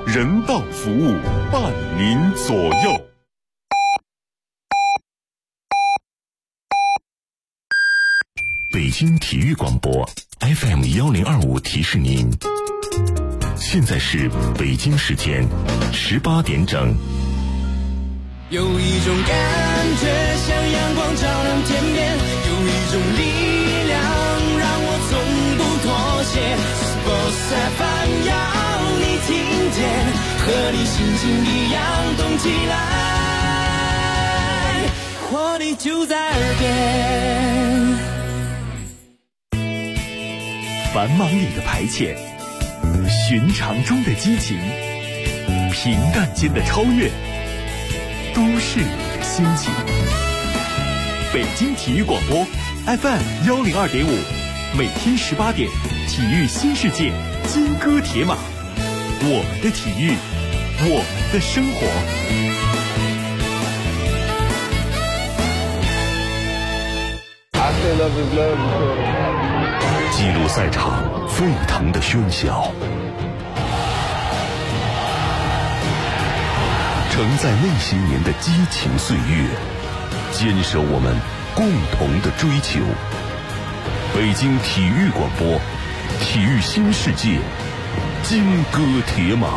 人道服务伴您左右。北京体育广播 FM1025 提示您，现在是北京时间18点整。 有一种感觉像阳光照亮天边，有一种力量让我从不妥协。Sports FM 要你听见，和你心情一样动起来，活力就在耳边。 繁忙里的排遣，寻常中的激情，平淡间的超越，都市里的心情。北京体育广播 FM102.5，每天18点，体育新世界，金戈铁马，我们的体育，我们的生活。 记录赛场沸腾的喧嚣，承载那些年的激情岁月，坚守我们共同的追求。北京体育广播，体育新世界，金戈铁马。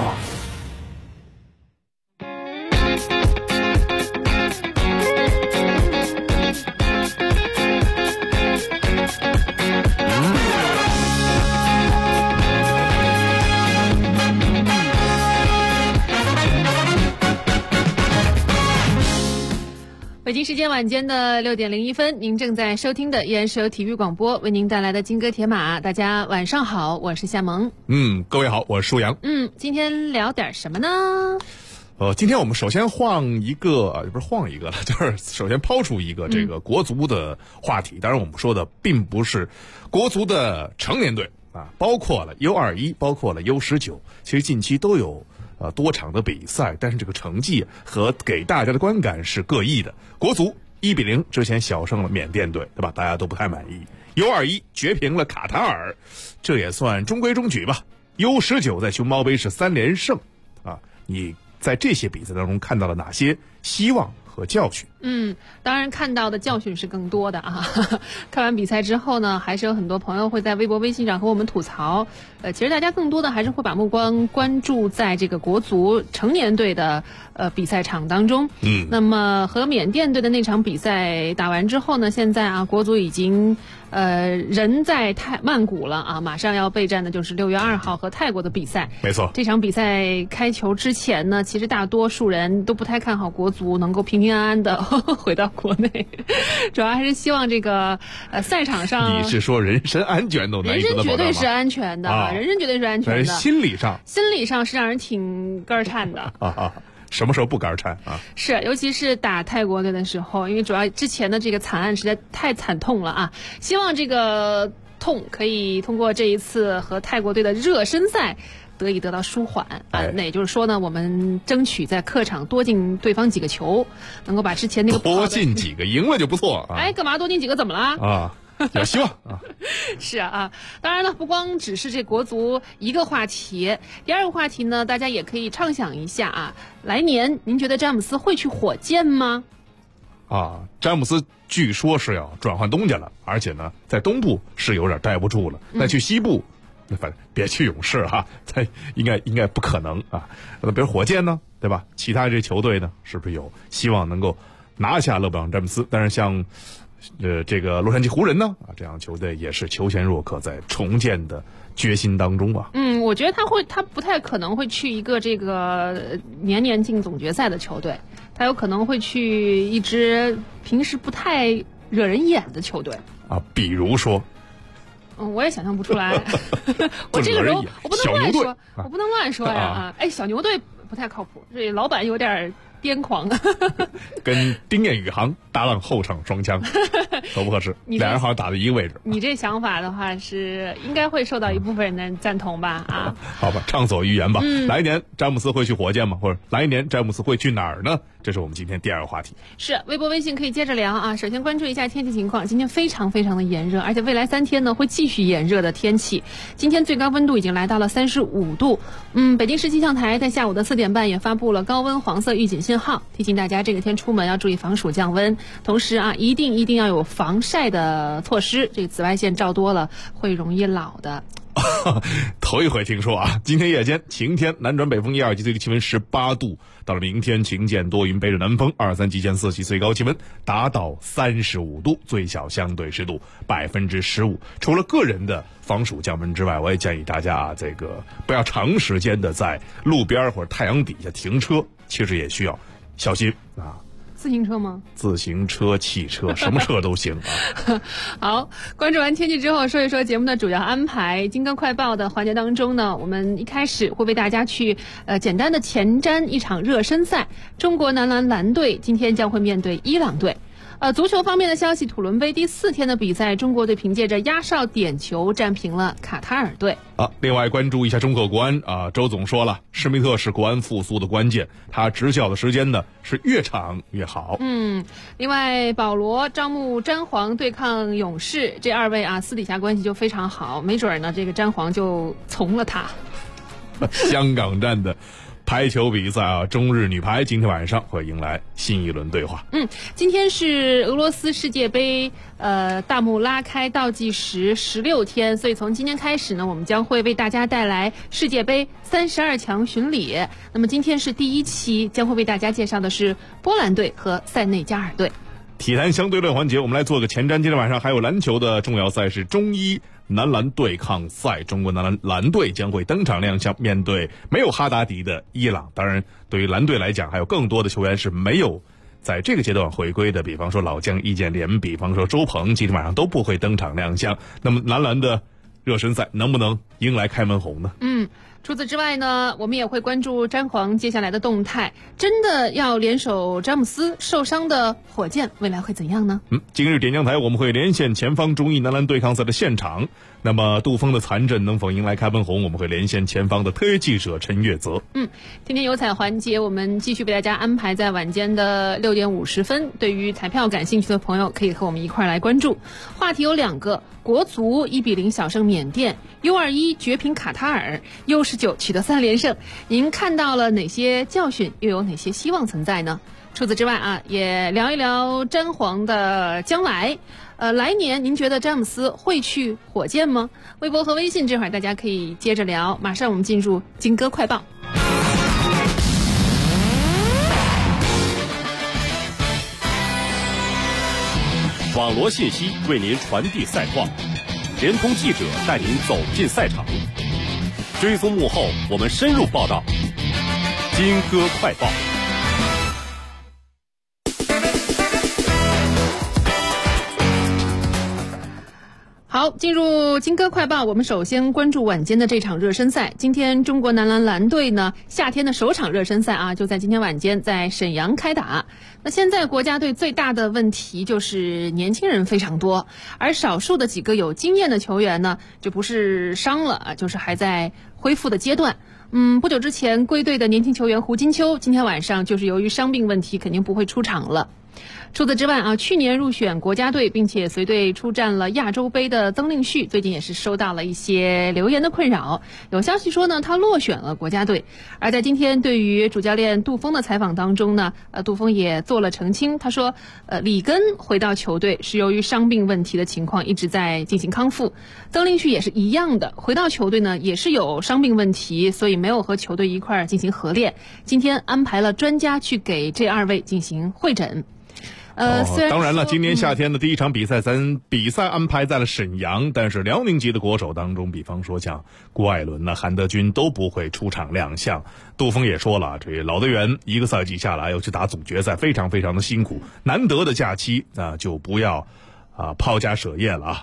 北京时间晚间的6点01分，您正在收听的依然是由体育广播为您带来的金戈铁马。大家晚上好，我是夏萌。 各位好，我是舒阳。 今天聊点什么呢？ 今天我们首先换一个，不是换一个了，就是首先抛出一个这个国足的话题。当然，我们说的并不是国足的成年队啊，包括了 U21， 包括了 U19， 其实近期都有多场的比赛，但是这个成绩和给大家的观感是各异的。国足1-0之前小胜了缅甸队，对吧？大家都不太满意。U21绝平了卡塔尔，这也算中规中矩吧。U19在熊猫杯是3连胜啊！你在这些比赛当中看到了哪些希望和教训？ 当然看到的教训是更多的啊。看完比赛之后呢，还是有很多朋友会在微博、微信上和我们吐槽。其实大家更多的还是会把目光关注在这个国足成年队的比赛场当中。那么和缅甸队的那场比赛打完之后呢，现在啊，国足已经人在曼谷了啊，马上要备战的就是6月2号和泰国的比赛。 没错， 这场比赛开球之前呢，其实大多数人都不太看好国足能够平平安安的回到国内，主要还是希望这个赛场上。 你是说人身安全都难以得到保障吗？ 人身绝对是安全的，人身绝对是安全的。 心理上是让人挺肝儿颤的什么时候不肝儿颤啊？ 是，尤其是打泰国队的时候，因为主要之前的这个惨案实在太惨痛了啊！希望这个痛可以通过这一次和泰国队的热身赛得到舒缓啊。那也就是说呢，我们争取在客场多进对方几个球，能够把之前那个多进几个赢了就不错啊。 干嘛多进几个怎么了啊？有希望啊！ 是啊，当然了，不光只是这国足一个话题，第二个话题呢，大家也可以畅想一下啊。来年您觉得詹姆斯会去火箭吗？ 詹姆斯据说是要转换东家了，而且呢，在东部是有点待不住了。那去西部，那反正别去勇士哈，他应该不可能啊。那比如火箭呢，对吧？其他这球队呢，是不是有希望能够拿下勒布朗詹姆斯？但是像这个洛杉矶湖人呢这样球队也是求贤若渴，在重建的决心当中啊。 我觉得他不太可能会去一个这个年年进总决赛的球队，他有可能会去一支平时不太惹人眼的球队啊，比如说。 我也想象不出来。我这个时候我不能乱说，我不能乱说呀小牛队不太靠谱，这老板有点癫狂， 跟丁彦雨航搭档后场双枪，合不合适？俩人好像打在一个位置。 你这想法的话是应该会受到一部分人的赞同吧？啊， 好吧，畅所欲言吧。来年詹姆斯会去火箭吗？或者来年詹姆斯会去哪儿呢？这是我们今天第二个话题。 是微博微信可以接着聊啊。首先关注一下天气情况，今天非常非常的炎热，而且未来3天呢会继续炎热的天气。今天最高温度已经来到了35度。北京市气象台在下午的4点半也发布了高温黄色预警信号，提醒大家这个天出门要注意防暑降温，同时啊一定要有防晒的措施，这个紫外线照多了会容易老的。 头一回听说啊！今天夜间晴天，南转北风1、2级，最低气温18度。到了明天晴间多云，北至南风2、3级见4级，最高气温达到35度，最小相对湿度15%。除了个人的防暑降温之外，我也建议大家啊，这个不要长时间的在路边或者太阳底下停车，其实也需要小心啊。 自行车吗？ 自行车、汽车，什么车都行啊。 好，关注完天气之后，说一说节目的主要安排。金歌快报的环节当中呢，我们一开始会为大家去简单的前瞻一场热身赛。中国男篮蓝队今天将会面对伊朗队。足球方面的消息，土伦杯第4天的比赛，中国队凭借着压哨点球战平了卡塔尔队。 另外关注一下中国国安啊，周总说了，施密特是国安复苏的关键，他执教的时间呢是越长越好。 另外保罗招募詹皇对抗勇士，这2位啊私底下关系就非常好，没准呢这个詹皇就从了他。 香港站的排球比赛啊，中日女排今天晚上会迎来新一轮对话。 今天是俄罗斯世界杯大幕拉开倒计时16天，所以从今天开始呢，我们将会为大家带来世界杯32强巡礼。那么今天是第1期，将会为大家介绍的是波兰队和塞内加尔队。 体坛相对论环节，我们来做个前瞻。今天晚上还有篮球的重要赛事中医男篮对抗赛，中国男篮蓝队将会登场亮相，面对没有哈达迪的伊朗。当然对于蓝队来讲，还有更多的球员是没有在这个阶段回归的，比方说老将易建联，比方说周鹏，今天晚上都不会登场亮相。那么男篮的热身赛能不能迎来开门红呢？ 除此之外呢，我们也会关注詹皇接下来的动态。真的要联手詹姆斯，受伤的火箭未来会怎样呢？ 今日点将台我们会连线前方中意男篮对抗赛的现场。那么杜锋的残阵能否迎来开门红？我们会连线前方的特约记者陈月泽。 天天有彩环节，我们继续为大家安排在晚间的6点50分。对于彩票感兴趣的朋友，可以和我们一块来关注。话题有2个：国足1-0小胜缅甸，U21绝平卡塔尔，U19取得3连胜。您看到了哪些教训，又有哪些希望存在呢？除此之外啊，也聊一聊詹皇的将来。来年您觉得詹姆斯会去火箭吗？微博和微信这会儿大家可以接着聊。马上我们进入金歌快报。 网罗信息为您传递赛况，联通记者带您走进赛场，追踪幕后，我们深入报道。金歌快报。 好，进入金歌快报，我们首先关注晚间的这场热身赛。今天中国男篮蓝队呢，夏天的首场热身赛啊，就在今天晚间在沈阳开打。那现在国家队最大的问题就是年轻人非常多，而少数的几个有经验的球员呢，就不是伤了啊，就是还在恢复的阶段。不久之前归队的年轻球员胡金秋，今天晚上就是由于伤病问题，肯定不会出场了。除此之外啊，去年入选国家队并且随队出战了亚洲杯的曾令旭，最近也是收到了一些流言的困扰。有消息说呢，他落选了国家队。而在今天对于主教练杜锋的采访当中呢，杜锋也做了澄清，他说，里根回到球队是由于伤病问题的情况一直在进行康复，曾令旭也是一样的，回到球队呢也是有伤病问题，所以没有和球队一块进行合练。今天安排了专家去给这2位进行会诊。 当然了，今年夏天的第一场比赛，咱比赛安排在了沈阳，但是辽宁籍的国手当中，比方说像郭艾伦呢、韩德君都不会出场亮相。杜锋也说了，这老队员一个赛季下来要去打总决赛，非常非常的辛苦，难得的假期就不要抛家舍业了啊。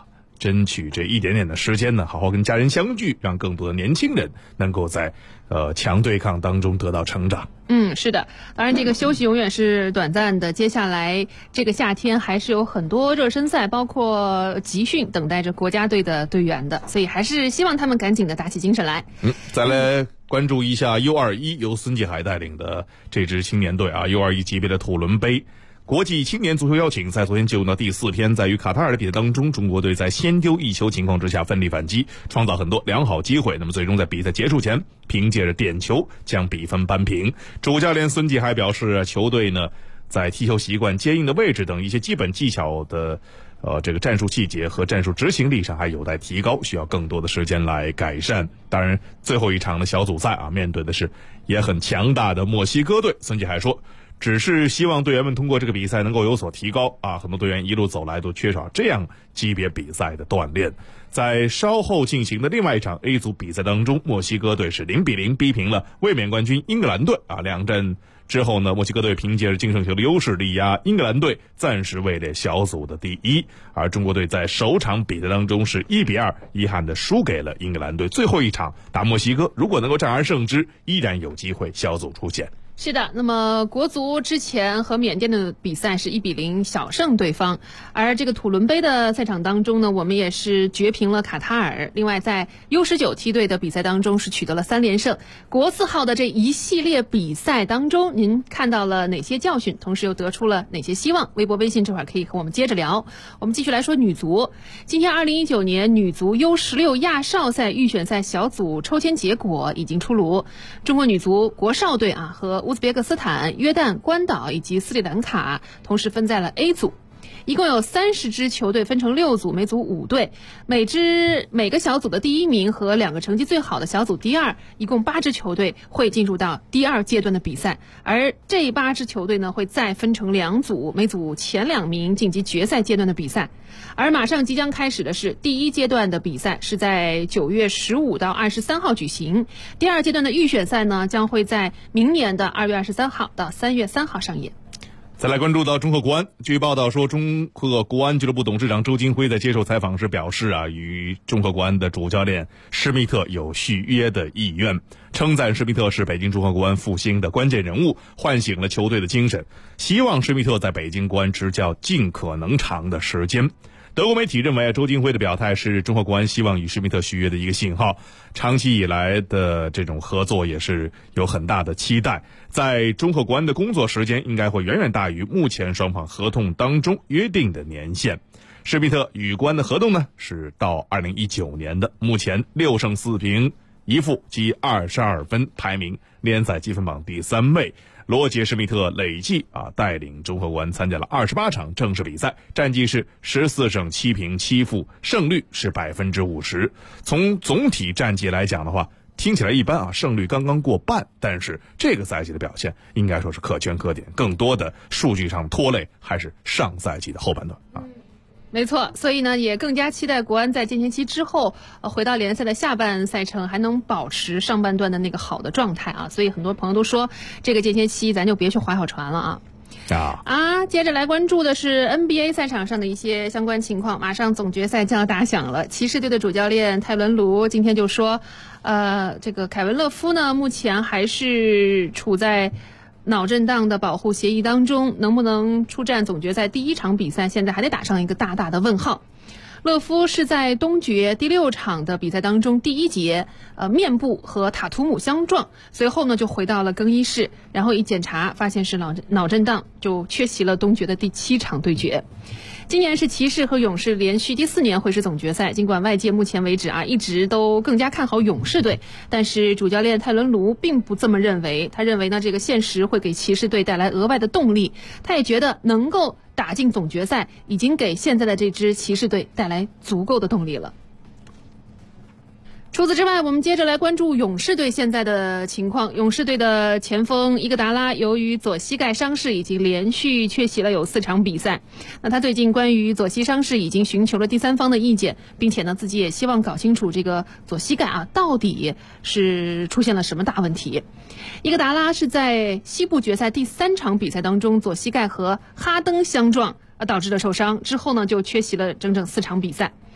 争取这一点点的时间呢，好好跟家人相聚，让更多的年轻人能够在强对抗当中得到成长。 是的，当然这个休息永远是短暂的，接下来这个夏天还是有很多热身赛，包括集训等待着国家队的队员的，所以还是希望他们赶紧的打起精神来。 再来关注一下 U21 由孙继海带领的这支青年队啊 ，U21 级别的土伦杯国际青年足球邀请赛昨天进入到第4天，在与卡塔尔的比赛当中，中国队在先丢1球情况之下奋力反击，创造很多良好机会。那么最终在比赛结束前，凭借着点球将比分扳平。主教练孙继海表示，球队呢在踢球习惯、接应的位置等一些基本技巧的这个战术细节和战术执行力上还有待提高，需要更多的时间来改善。当然，最后一场的小组赛啊，面对的是也很强大的墨西哥队。孙继海说，只是希望队员们通过这个比赛能够有所提高啊！很多队员一路走来都缺少这样级别比赛的锻炼。在稍后进行的另外一场 A 组比赛当中，墨西哥队是0-0逼平了卫冕冠军英格兰队啊！两战之后呢，墨西哥队凭借着净胜球的优势力压英格兰队，暂时位列小组的第1。而中国队在首场比赛当中是1-2，遗憾的输给了英格兰队。最后一场打墨西哥，如果能够战而胜之，依然有机会小组出线。 是的，那么国足之前和缅甸的比赛是1-0小胜对方，而这个土伦杯的赛场当中呢，我们也是绝平了卡塔尔。另外在 U19 梯队的比赛当中是取得了3连胜。国字号的这一系列比赛当中，您看到了哪些教训，同时又得出了哪些希望？微博微信这会儿可以和我们接着聊。我们继续来说女足。今天2019年女足 U16 亚少赛预选赛小组抽签结果已经出炉，中国女足国少队和乌兹别克斯坦、约旦、关岛以及斯里兰卡同时分在了 A 组，一共有30支球队分成6组，每组5队，每个小组的第1名和2个成绩最好的小组第2，一共8支球队会进入到第2阶段的比赛，而这8支球队呢会再分成2组，每组前2名晋级决赛阶段的比赛。而马上即将开始的是第1阶段的比赛，是在9月15到23号举行。第2阶段的预选赛呢，将会在明年的2月23号到3月3号上演。 再来关注到中赫国安，据报道说，中赫国安俱乐部董事长周金辉在接受采访时表示与中赫国安的主教练施密特有续约的意愿，称赞施密特是北京中赫国安复兴的关键人物，唤醒了球队的精神，希望施密特在北京国安执教尽可能长的时间。德国媒体认为，周金辉的表态是中赫国安希望与施密特续约的一个信号，长期以来的这种合作也是有很大的期待。在中赫国安的工作时间应该会远远大于目前双方合同当中约定的年限。施密特与国安的合同呢是到2019年的，目前6胜4平1负，积22分，排名联赛积分榜第3位。罗杰·施密特累计带领中赫国安参加了28场正式比赛，战绩是14胜7平7负，胜率是50%。从总体战绩来讲的话，听起来一般胜率刚刚过半，但是这个赛季的表现应该说是可圈可点，更多的数据上拖累还是上赛季的后半段没错，所以呢，也更加期待国安在间歇期之后，回到联赛的下半赛程，还能保持上半段的那个好的状态所以很多朋友都说，这个间歇期咱就别去划好船了接着来关注的是 NBA 赛场上的一些相关情况。马上总决赛就要打响了，骑士队的主教练泰伦卢今天就说，这个凯文勒夫呢，目前还是处在脑震荡的保护协议当中，能不能出战总决赛第1场比赛，现在还得打上一个大大的问号。勒夫是在东决第6场的比赛当中第1节面部和塔图姆相撞，随后呢就回到了更衣室，然后一检查发现是脑震荡，就缺席了东决的第7场对决。今年是骑士和勇士连续第4年会师总决赛，尽管外界目前为止一直都更加看好勇士队，但是主教练泰伦卢并不这么认为。他认为呢，这个现实会给骑士队带来额外的动力，他也觉得能够打进总决赛已经给现在的这支骑士队带来足够的动力了。除此之外，我们接着来关注勇士队现在的情况。勇士队的前锋伊戈达拉由于左膝盖伤势已经连续缺席了有4场比赛。那他最近关于左膝伤势已经寻求了第3方的意见，并且呢自己也希望搞清楚这个左膝盖到底是出现了什么大问题。伊戈达拉是在西部决赛第3场比赛当中左膝盖和哈登相撞导致了受伤，之后呢就缺席了整整4场比赛。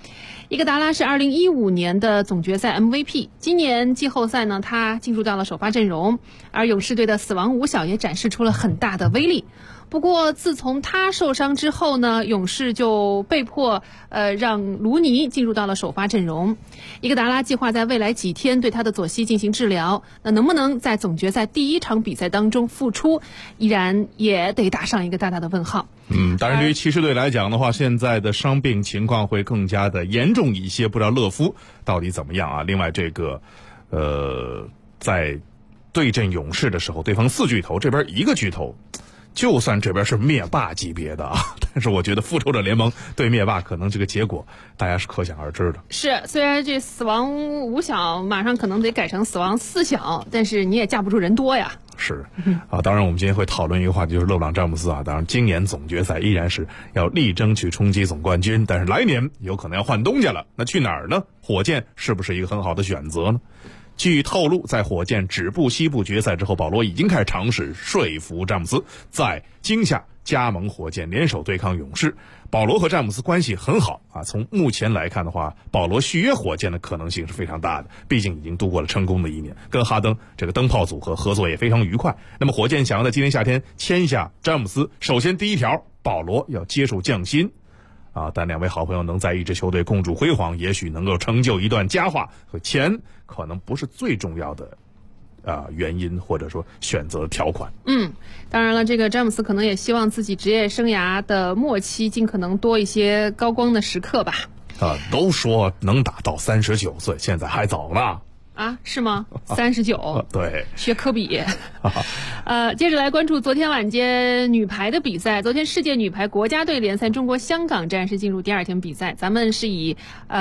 伊戈达拉是2015年的总决赛 MVP， 今年季后赛呢，他进入到了首发阵容，而勇士队的死亡五小也展示出了很大的威力。不过自从他受伤之后呢，勇士就被迫让卢尼进入到了首发阵容。伊戈达拉计划在未来几天对他的左膝进行治疗，那能不能在总决赛第一场比赛当中复出，依然也得打上一个大大的问号。 当然对于骑士队来讲的话，现在的伤病情况会更加的严重一些，不知道勒夫到底怎么样啊。另外这个在对阵勇士的时候，对方4巨头，这边1个巨头，就算这边是灭霸级别的啊，但是我觉得复仇者联盟对灭霸可能这个结果大家是可想而知的。 是，虽然这死亡5小马上可能得改成死亡4小，但是你也架不住人多呀。 是啊，当然我们今天会讨论一个话题，就是勒布朗詹姆斯啊。当然今年总决赛依然是要力争去冲击总冠军，但是来年有可能要换东家了，那去哪儿呢？火箭是不是一个很好的选择呢？据透露，在火箭止步西部决赛之后，保罗已经开始尝试说服詹姆斯在今夏加盟火箭，联手对抗勇士。保罗和詹姆斯关系很好啊，从目前来看的话，保罗续约火箭的可能性是非常大的，毕竟已经度过了成功的一年，跟哈登这个灯泡组合合作也非常愉快。那么火箭想要在今年夏天签下詹姆斯，首先第一条，保罗要接受降薪啊，但两位好朋友能在一支球队共筑辉煌，也许能够成就一段佳话，和钱可能不是最重要的原因或者说选择条款。 当然了，这个詹姆斯可能也希望自己职业生涯的末期尽可能多一些高光的时刻吧。 都说能打到39岁，现在还早呢。 啊，是吗？39， 对， 学科比。接着来关注昨天晚间女排的比赛。昨天世界女排国家队联赛中国香港站是进入第2天比赛，咱们是以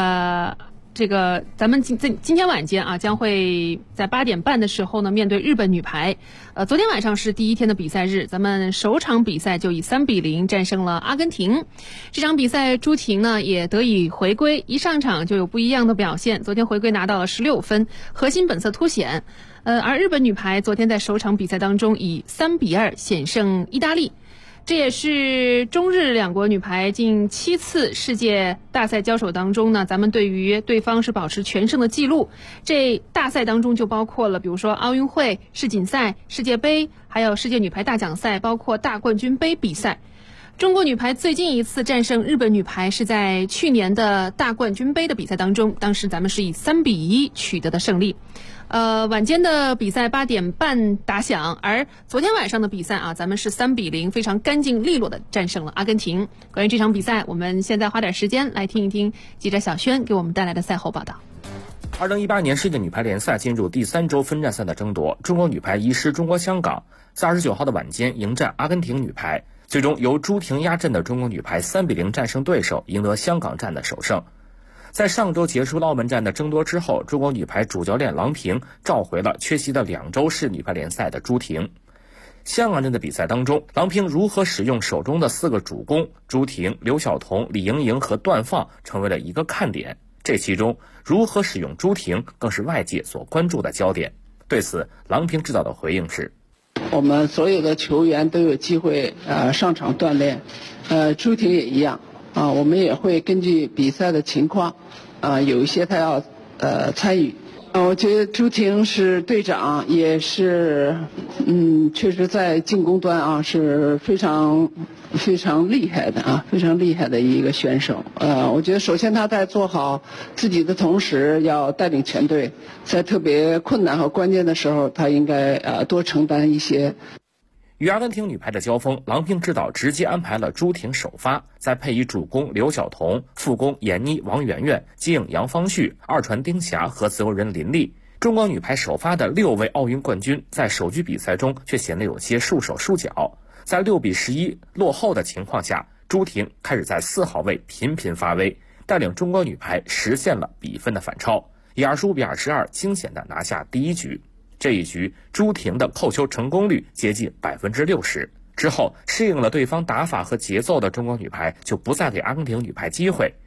咱们今天晚间啊，将会在8点半的时候呢面对日本女排。昨天晚上是第1天的比赛日，咱们首场比赛就以3-0战胜了阿根廷。这场比赛朱婷呢也得以回归，一上场就有不一样的表现。昨天回归拿到了16分，核心本色凸显。而日本女排昨天在首场比赛当中以3-2险胜意大利。这也是中日两国女排近7次世界大赛交手当中呢，咱们对于对方是保持全胜的记录。这大赛当中就包括了比如说奥运会、世锦赛、世界杯，还有世界女排大奖赛，包括大冠军杯比赛。中国女排最近一次战胜日本女排是在去年的大冠军杯的比赛当中，当时咱们是以3-1取得的胜利。晚间的比赛8点半打响，而昨天晚上的比赛啊，咱们是3-0，非常干净利落的战胜了阿根廷。关于这场比赛，我们现在花点时间来听一听记者小轩给我们带来的赛后报道。 2018年世界女排联赛进入第3周分站赛的争夺，中国女排移师中国香港，在29号的晚间迎战阿根廷女排，最终由朱婷压阵的中国女排3-0战胜对手，赢得香港站的首胜。在上周结束了澳门站的争夺之后，中国女排主教练郎平召回了缺席了2周世女排联赛的朱婷。香港站的比赛当中，郎平如何使用手中的4个主攻朱婷、刘晓彤、李盈莹和段放成为了一个看点，这其中如何使用朱婷更是外界所关注的焦点。对此，郎平指导的回应是： 我们所有的球员都有机会上场锻炼，朱婷也一样我们也会根据比赛的情况有一些他要参与。我觉得朱婷是队长，也是确实在进攻端是非常非常厉害的非常厉害的一个选手。我觉得首先他在做好自己的同时，要带领全队，在特别困难和关键的时候，他应该多承担一些。 与阿根廷女排的交锋，郎平指导直接安排了朱婷首发，再配以主攻刘晓彤、副攻闫妮、王媛媛、接应杨方旭、二传丁霞和自由人林丽。中国女排首发的6位奥运冠军，在首局比赛中却显得有些束手束脚。在6-11落后的情况下，朱婷开始在4号位频频发威，带领中国女排实现了比分的反超，以25-22惊险地拿下第1局。这一局朱婷的扣球成功率接近60%，之后适应了对方打法和节奏的中国女排就不再给阿根廷女排机会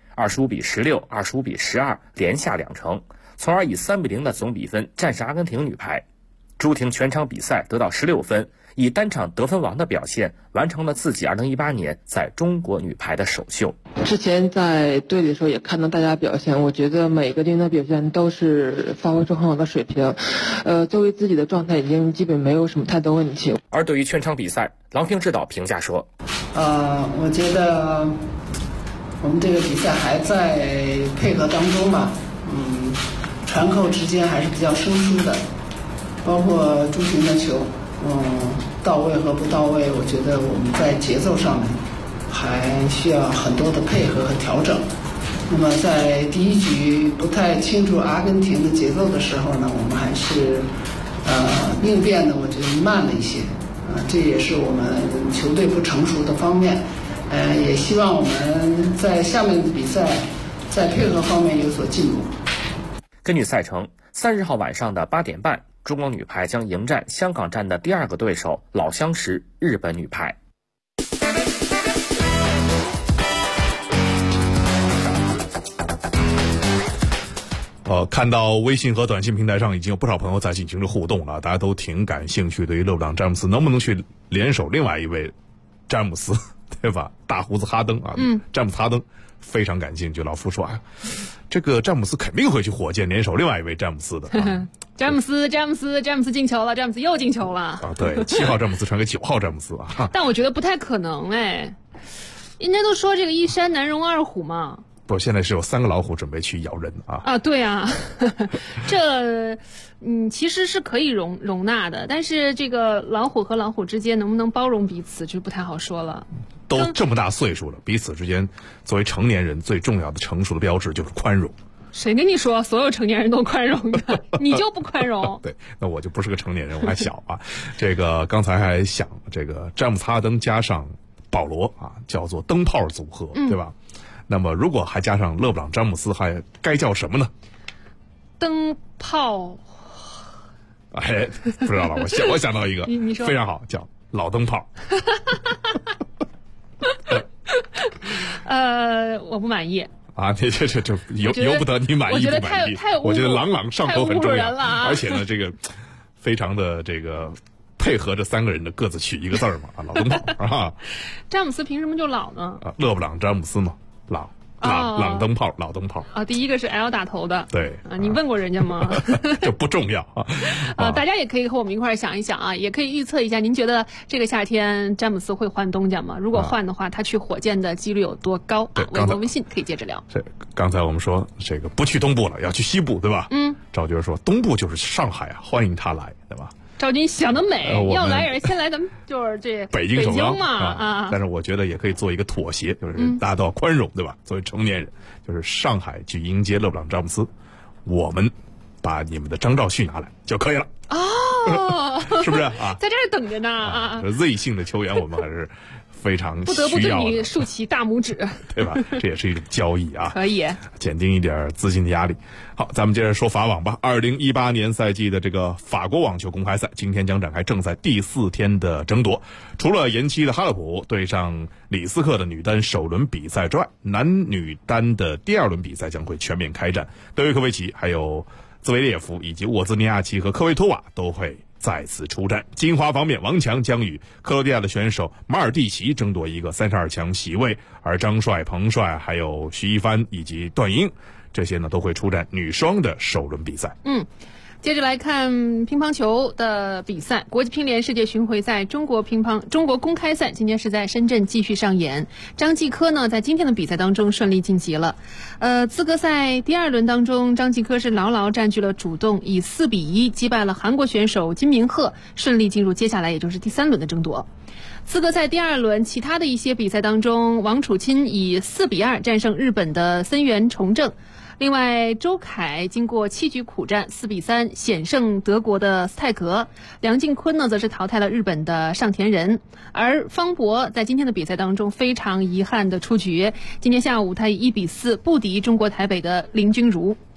，25-16、25-12连下2城，从而以3-0的总比分战胜阿根廷女排。 朱婷全场比赛得到16分，以单场得分王的表现完成了自己2018年在中国女排的首秀。 之前在队里的时候也看到大家表现，我觉得每个人的表现都是发挥出很好的水平，作为自己的状态已经基本没有什么太多问题。 而对于全场比赛，郎平指导评价说， 我觉得我们这个比赛还在配合当中吧，传扣之间还是比较生疏的，包括朱婷的球，到位和不到位，我觉得我们在节奏上面还需要很多的配合和调整。那么在第一局不太清楚阿根廷的节奏的时候呢，我们还是应变的我觉得慢了一些，这也是我们球队不成熟的方面。也希望我们在下面的比赛在配合方面有所进步。 根据赛程，30号晚上的8点半，中国女排将迎战香港站的第2个对手老相识日本女排。 看到微信和短信平台上已经有不少朋友在进行着互动了，大家都挺感兴趣，对于勒布朗詹姆斯能不能去联手另外一位詹姆斯，对吧？大胡子哈登啊，詹姆斯哈登非常感兴趣。老夫说这个詹姆斯肯定会去火箭联手另外一位詹姆斯的。 詹姆斯进球了，詹姆斯又进球了。 对，7号詹姆斯传给9号詹姆斯啊。 但我觉得不太可能哎，人家都说这个一山难容二虎嘛。 不，现在是有3个老虎准备去咬人啊！ 对啊，这其实是可以容纳的，但是这个老虎和老虎之间能不能包容彼此，就不太好说了。 都这么大岁数了，彼此之间作为成年人最重要的成熟的标志就是宽容。 谁跟你说所有成年人都宽容的？你就不宽容？ 对，那我就不是个成年人，我还小啊。这个刚才还想，这个詹姆斯哈登加上保罗叫做灯泡组合，对吧？那么如果还加上勒布朗詹姆斯，还该叫什么呢？ 灯泡。 不知道了，我想到一个， 你说非常好，叫老灯泡。 我不满意。 这由不得你满意不满意。我觉得朗朗上口很重要，而且呢，这个非常的这个配合这3个人的各自取一个字嘛，老灯泡詹姆斯凭什么就老呢？ 勒布朗詹姆斯嘛，老灯泡，老灯泡第一个是 L 打头的， 对你问过人家吗？ 这不重要大家也可以和我们一块儿想一想也可以预测一下，您觉得这个夏天詹姆斯会换东家吗？如果换的话，他去火箭的几率有多高？微博微信可以接着聊。 刚才我们说这个不去东部了，要去西部，对吧？赵军说东部就是上海欢迎他来，对吧？ 赵军想得美，要来人先来咱们就是这北京首钢嘛但是我觉得也可以做一个妥协，就是大家都要宽容，对吧？作为成年人，就是上海去迎接勒布朗詹姆斯，我们把你们的张兆旭拿来就可以了。是不是在这儿等着呢 Z 姓的球员我们还是非常需要的， 不得不对你竖起大拇指， 对吧？这也是一种交易可以减轻一点资金的压力。好，咱们接着说法网吧。2018年赛季的这个法国网球公开赛今天将展开正赛第4天的争夺。除了延期的哈勒普对上李斯克的女单首轮比赛之外，男女单的第2轮比赛将会全面开战。德约科维奇还有兹维列夫以及沃兹尼亚奇和科维托瓦都会再次出战。金华方面，王强将与克罗地亚的选手马尔蒂奇争夺一个32强席位，而张帅、彭帅还有徐一帆以及段英这些呢都会出战女双的首轮比赛。 接着来看乒乓球的比赛，国际乒联世界巡回赛中国公开赛今天是在深圳继续上演。张继科呢在今天的比赛当中顺利晋级了。资格赛第2轮当中，张继科是牢牢占据了主动，以4-1击败了韩国选手金明赫，顺利进入接下来也就是第3轮的争夺。资格赛第2轮其他的一些比赛当中，王楚钦以4-2战胜日本的森原崇正。另外，周凯经过7局苦战，4-3险胜德国的斯泰格。梁靖昆呢，则是淘汰了日本的上田仁。而方博在今天的比赛当中非常遗憾的出局。今天下午他以1-4不敌中国台北的林君如。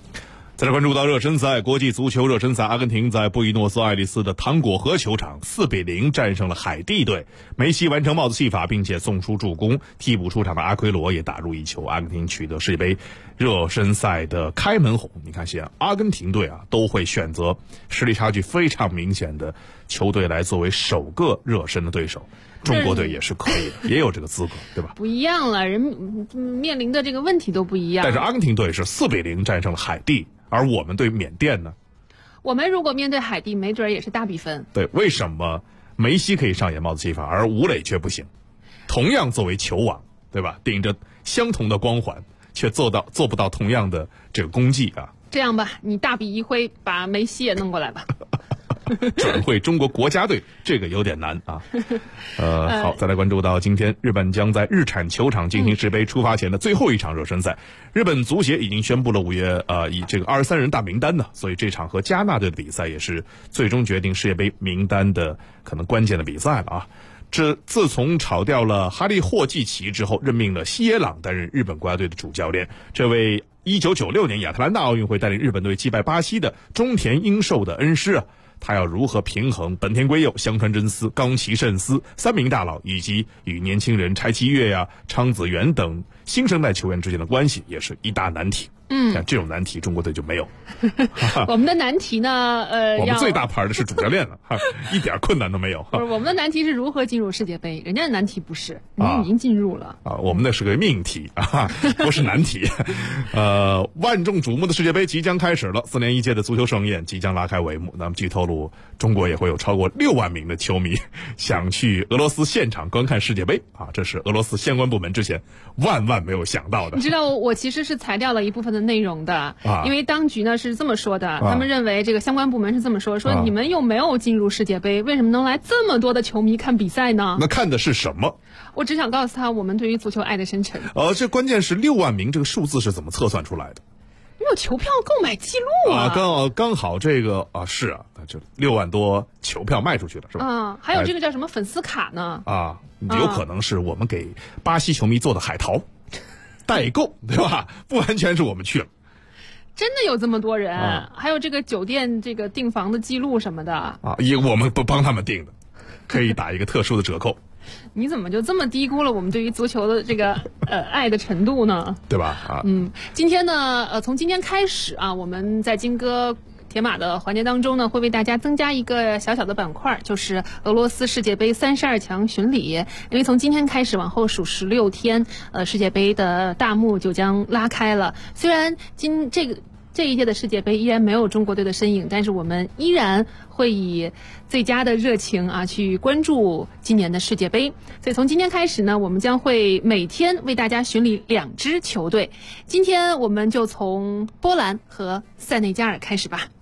再来关注到热身赛，国际足球热身赛，阿根廷在布宜诺斯艾利斯的糖果河球场4-0战胜了海地队，梅西完成帽子戏法并且送出助攻，替补出场的阿奎罗也打入一球，阿根廷取得世界杯热身赛的开门红。你看现在阿根廷队啊都会选择实力差距非常明显的球队来作为首个热身的对手，中国队也是可以的，也有这个资格，对吧？ 不一样了，人面临的这个问题都不一样。 但是阿根廷队是4-0战胜了海地，而我们对缅甸呢？ 我们如果面对海地，没准也是大比分。 对，为什么梅西可以上演帽子戏法，而吴磊却不行？同样作为球王，对吧？顶着相同的光环，却做不到同样的这个功绩啊！ 这样吧，你大笔一挥，把梅西也弄过来吧。 转会中国国家队，这个有点难啊。好，再来关注到今天，日本将在日产球场进行世界杯出发前的最后一场热身赛。日本足协已经宣布了5月以这个23人大名单呢，所以这场和加纳队的比赛也是最终决定世界杯名单的可能关键的比赛了啊。自从炒掉了哈利霍季奇之后，任命了西野朗担任日本国家队的主教练。这位1996年亚特兰大奥运会带领日本队击败巴西的中田英寿的恩师啊，他要如何平衡本田圭佑、香川真司、冈崎慎司3名大佬以及与年轻人柴崎岳呀、昌子源等新生代球员之间的关系，也是一大难题。像这种难题中国队就没有。 我们的难题呢我们最大牌的是主教练了，一点困难都没有。 不是，我们的难题是如何进入世界杯，人家的难题不是，人家已经进入了我们那是个命题不是难题。万众瞩目的世界杯即将开始了，4年一届的足球盛宴即将拉开帷幕。那么据透露，中国也会有超过6万名的球迷想去俄罗斯现场观看世界杯啊，这是俄罗斯相关部门之前万没有想到的。 你知道我其实是裁掉了一部分的内容的，因为当局呢是这么说的，他们认为这个相关部门是这么说，你们又没有进入世界杯，为什么能来这么多的球迷看比赛呢？ 那看的是什么？ 我只想告诉他，我们对于足球爱的深沉。 这关键是6万名这个数字是怎么测算出来的？ 没有球票购买记录啊！ 刚好这个是啊，这6万多球票卖出去了，是吧？ 还有这个叫什么粉丝卡呢？ 有可能是我们给巴西球迷做的海淘代购，对吧？不完全是我们去了。 真的有这么多人，还有这个酒店这个订房的记录什么的也我们不帮他们订的，可以打一个特殊的折扣。 你怎么就这么低估了我们对于足球的这个爱的程度呢？ 对吧？ 今天呢从今天开始啊，我们在金戈铁马的环节当中呢，会为大家增加一个小小的板块，就是俄罗斯世界杯32强巡礼。因为从今天开始往后数16天，世界杯的大幕就将拉开了。虽然这一届的世界杯依然没有中国队的身影，但是我们依然会以最佳的热情啊去关注今年的世界杯。所以从今天开始呢，我们将会每天为大家巡礼2支球队。今天我们就从波兰和塞内加尔开始吧。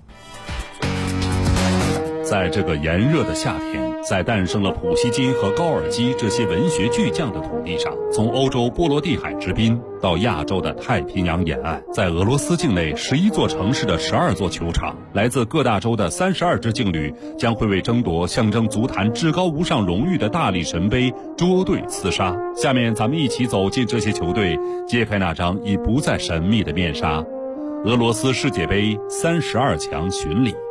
在这个炎热的夏天，在诞生了普希金和高尔基这些文学巨匠的土地上，从欧洲波罗的海之滨到亚洲的太平洋沿岸，在俄罗斯境内11座城市的12座球场，来自各大洲的32支劲旅将会为争夺象征足坛至高无上荣誉的大力神杯捉对厮杀。下面咱们一起走进这些球队，揭开那张已不再神秘的面纱——俄罗斯世界杯32强巡礼。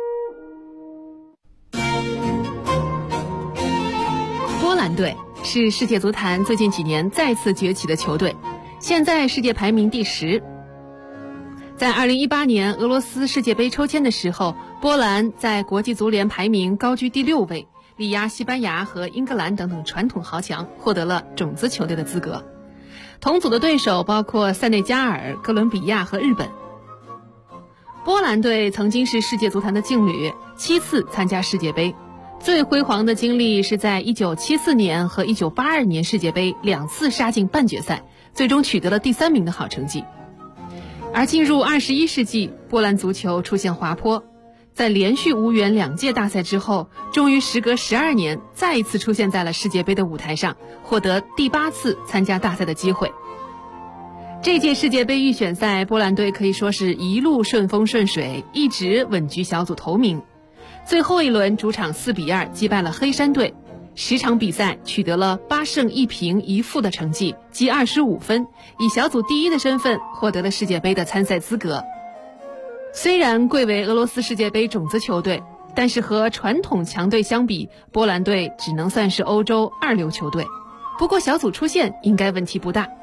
波兰队是世界足坛最近几年再次崛起的球队，现在世界排名第10。在2018年俄罗斯世界杯抽签的时候，波兰在国际足联排名高居第6位，力压西班牙和英格兰等等传统豪强，获得了种子球队的资格。同组的对手包括塞内加尔、哥伦比亚和日本。波兰队曾经是世界足坛的劲旅，7次参加世界杯。最辉煌的经历是在1974年和1982年世界杯2次杀进半决赛，最终取得了第3名的好成绩。而进入21世纪，波兰足球出现滑坡，在连续无缘2届大赛之后，终于时隔12年再一次出现在了世界杯的舞台上，获得第8次参加大赛的机会。这届世界杯预选赛，波兰队可以说是一路顺风顺水，一直稳居小组头名。最后一轮主场4-2击败了黑山队，10场比赛取得了8胜1平1负的成绩，积25分，以小组第1的身份获得了世界杯的参赛资格。 虽然贵为俄罗斯世界杯种子球队，但是和传统强队相比，波兰队只能算是欧洲二流球队。不过小组出线应该问题不大。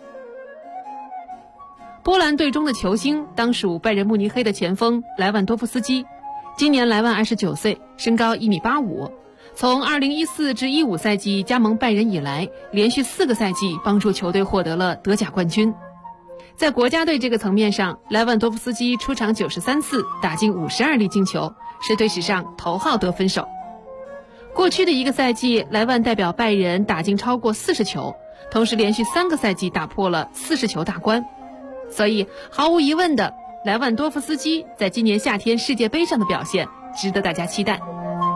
波兰队中的球星当属拜仁慕尼黑的前锋莱万多夫斯基。今年莱万29岁，身高1.85米。从2014至15赛季加盟拜仁以来，连续4个赛季帮助球队获得了德甲冠军。在国家队这个层面上，莱万多夫斯基出场93次，打进52粒进球，是队史上头号得分手。过去的一个赛季，莱万代表拜仁打进超过40球，同时连续3个赛季打破了40球大关。所以毫无疑问的，莱万多夫斯基在今年夏天世界杯上的表现值得大家期待。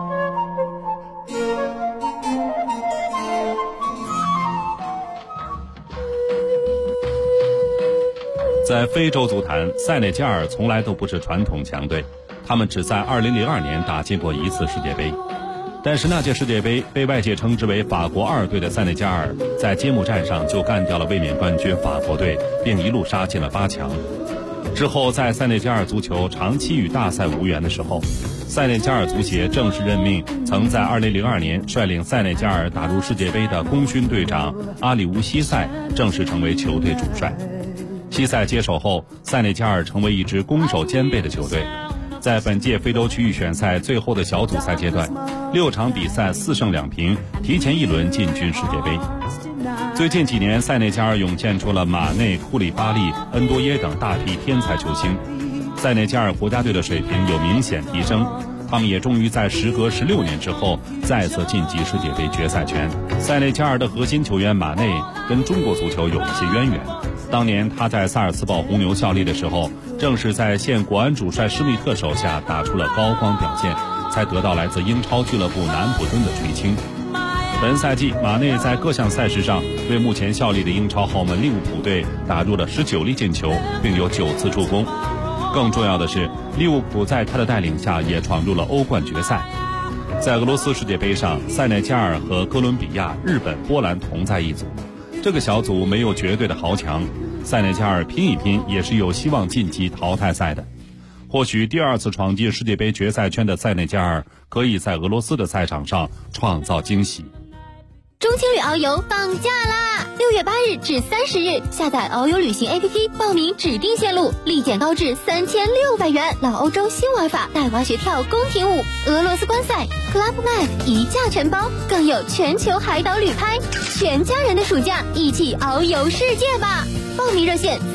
在非洲足坛，塞内加尔从来都不是传统强队，他们只在2002年打进过1次世界杯。但是那届世界杯被外界称之为法国2队的塞内加尔，在揭幕战上就干掉了卫冕冠军法国队，并一路杀进了8强。之后在塞内加尔足球长期与大赛无缘的时候，塞内加尔足协正式任命曾在2002年率领塞内加尔打入世界杯的功勋队长阿里乌西塞正式成为球队主帅。西塞接手后，塞内加尔成为一支攻守兼备的球队。在本届非洲区域选赛最后的小组赛阶段，6场比赛4胜2平，提前1轮进军世界杯。最近几年，塞内加尔涌现出了马内、库里巴利、恩多耶等大批天才球星，塞内加尔国家队的水平有明显提升，他们也终于在时隔16年之后再次晋级世界杯决赛圈。塞内加尔的核心球员马内跟中国足球有一些渊源，当年他在萨尔茨堡红牛效力的时候，正是在现国安主帅施密特手下打出了高光表现，才得到来自英超俱乐部南普敦的垂青。本赛季马内在各项赛事上为目前效力的英超豪门利物浦队打入了19粒进球，并有9次助攻。更重要的是，利物浦在他的带领下也闯入了欧冠决赛。在俄罗斯世界杯上，塞内加尔和哥伦比亚、日本、波兰同在一组，这个小组没有绝对的豪强，塞内加尔拼一拼也是有希望晋级淘汰赛的。或许第2次闯进世界杯决赛圈的塞内加尔可以在俄罗斯的赛场上创造惊喜。 中青旅遨游放假啦！6月8日至30日，下载遨游旅行 APP， 报名指定线路，立减高至3600元。老欧洲新玩法，带滑雪跳、宫廷舞、俄罗斯观赛、Club Med 一价全包，更有全球海岛旅拍，全家人的暑假一起遨游世界吧！报名热线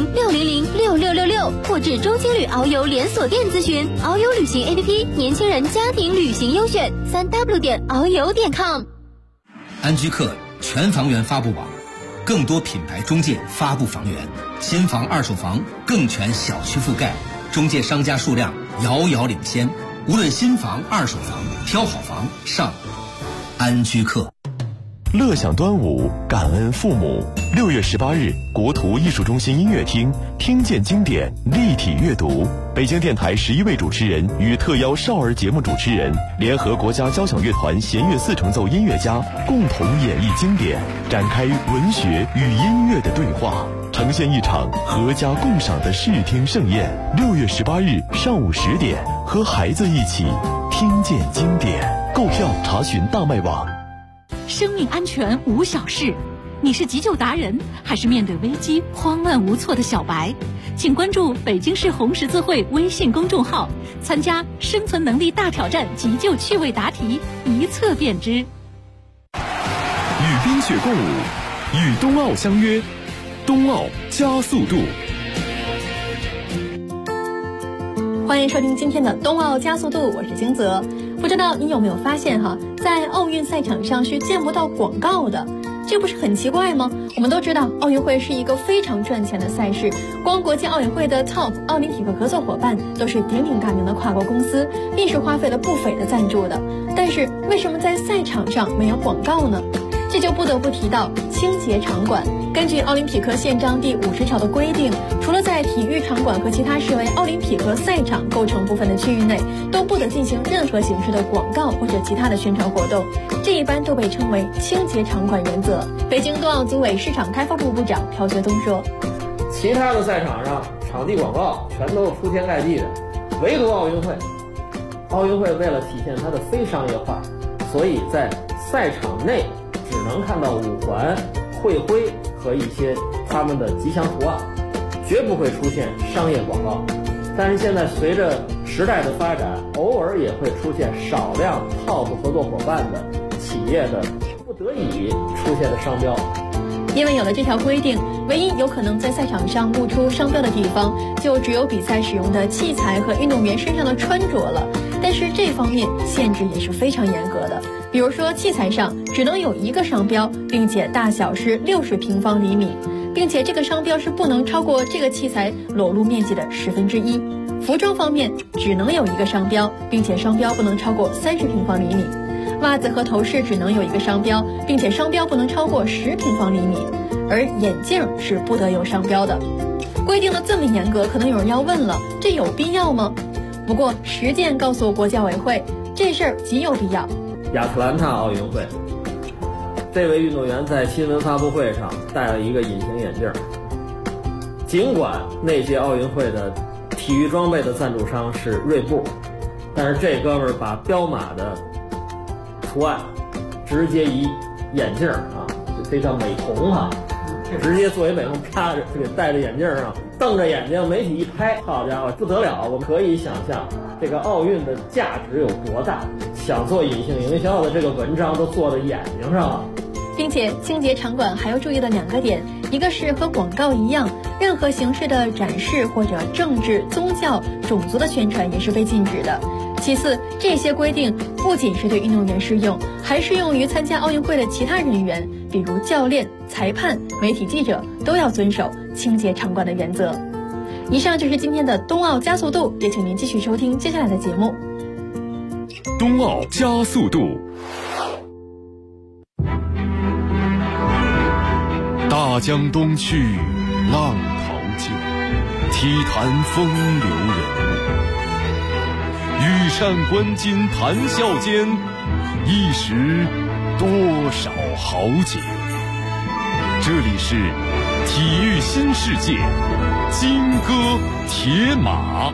400-600-6666，或至中青旅遨游连锁店咨询。遨游旅行 APP， 年轻人家庭旅行优选，3w.遨游.com。 安居客全房源发布网，更多品牌中介发布房源，新房二手房更全小区覆盖，中介商家数量遥遥领先。无论新房二手房，挑好房上安居客。 乐享端午，感恩父母。6月18日，国图艺术中心音乐厅，听见经典，立体阅读。北京电台11位主持人与特邀少儿节目主持人，联合国家交响乐团弦乐4重奏音乐家，共同演绎经典，展开文学与音乐的对话，呈现一场合家共赏的视听盛宴。6月18日上午10点，和孩子一起听见经典。购票查询大麦网。 生命安全无小事，你是急救达人，还是面对危机慌乱无措的小白？请关注北京市红十字会微信公众号，参加生存能力大挑战急救趣味答题，一测便知。 与冰雪共舞，与冬奥相约，冬奥加速度。 欢迎收听今天的冬奥加速度，我是金泽。不知道你有没有发现在奥运赛场上是见不到广告的，这不是很奇怪吗？我们都知道奥运会是一个非常赚钱的赛事，光国际奥委会的 TOP 奥林匹克合作伙伴都是鼎鼎大名的跨国公司，必是花费了不菲的赞助的。但是为什么在赛场上没有广告呢？这就不得不提到清洁场馆。根据奥林匹克宪章第50条的规定，除了在体育场馆和其他视为奥林匹克赛场构成部分的区域内，都不得进行任何形式的广告或者其他的宣传活动，这一般都被称为清洁场馆原则。北京冬奥组委市场开发部部长朴学东说， 其他的赛场上场地广告全都铺天盖地的，唯独奥运会。奥运会为了体现它的非商业化，所以在赛场内只能看到五环、会徽和一些他们的吉祥图案，绝不会出现商业广告。但是现在随着时代的发展，偶尔也会出现少量 TOP 合作伙伴的企业的不得已出现的商标。 因为有了这条规定，唯一有可能在赛场上露出商标的地方，就只有比赛使用的器材和运动员身上的穿着了。但是这方面限制也是非常严格的，比如说器材上只能有一个商标，并且大小是60平方厘米，并且这个商标是不能超过这个器材裸露面积的1/10。服装方面只能有一个商标，并且商标不能超过30平方厘米。袜子和头饰只能有一个商标，并且商标不能超过10平方厘米，而眼镜是不得有商标的。规定的这么严格，可能有人要问了，这有必要吗？不过实践告诉国教委会，这事儿极有必要。 亚特兰大奥运会，这位运动员在新闻发布会上戴了一个隐形眼镜。尽管那届奥运会的体育装备的赞助商是锐步，但是这哥们儿把彪马的图案直接以眼镜啊，这叫美瞳哈，直接作为美瞳啪着给戴着眼镜上，瞪着眼睛，媒体一拍，好家伙，不得了！我们可以想象这个奥运的价值有多大，想做隐性营销的这个文章都做到眼睛上了。 并且清洁场馆还要注意的2个点，一个是和广告一样，任何形式的展示或者政治、宗教、种族的宣传也是被禁止的。其次，这些规定不仅是对运动员适用，还适用于参加奥运会的其他人员，比如教练、裁判、媒体记者，都要遵守清洁场馆的原则。以上就是今天的冬奥加速度，也请您继续收听接下来的节目。 冬奥加速度。大江东去，浪淘尽，体坛风流人物。羽扇纶巾谈笑间，一时多少豪杰。这里是体育新世界，金戈铁马。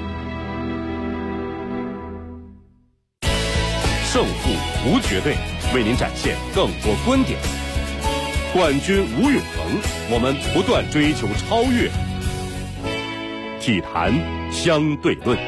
胜负无绝对，为您展现更多观点。冠军无永恒，我们不断追求超越。体坛相对论。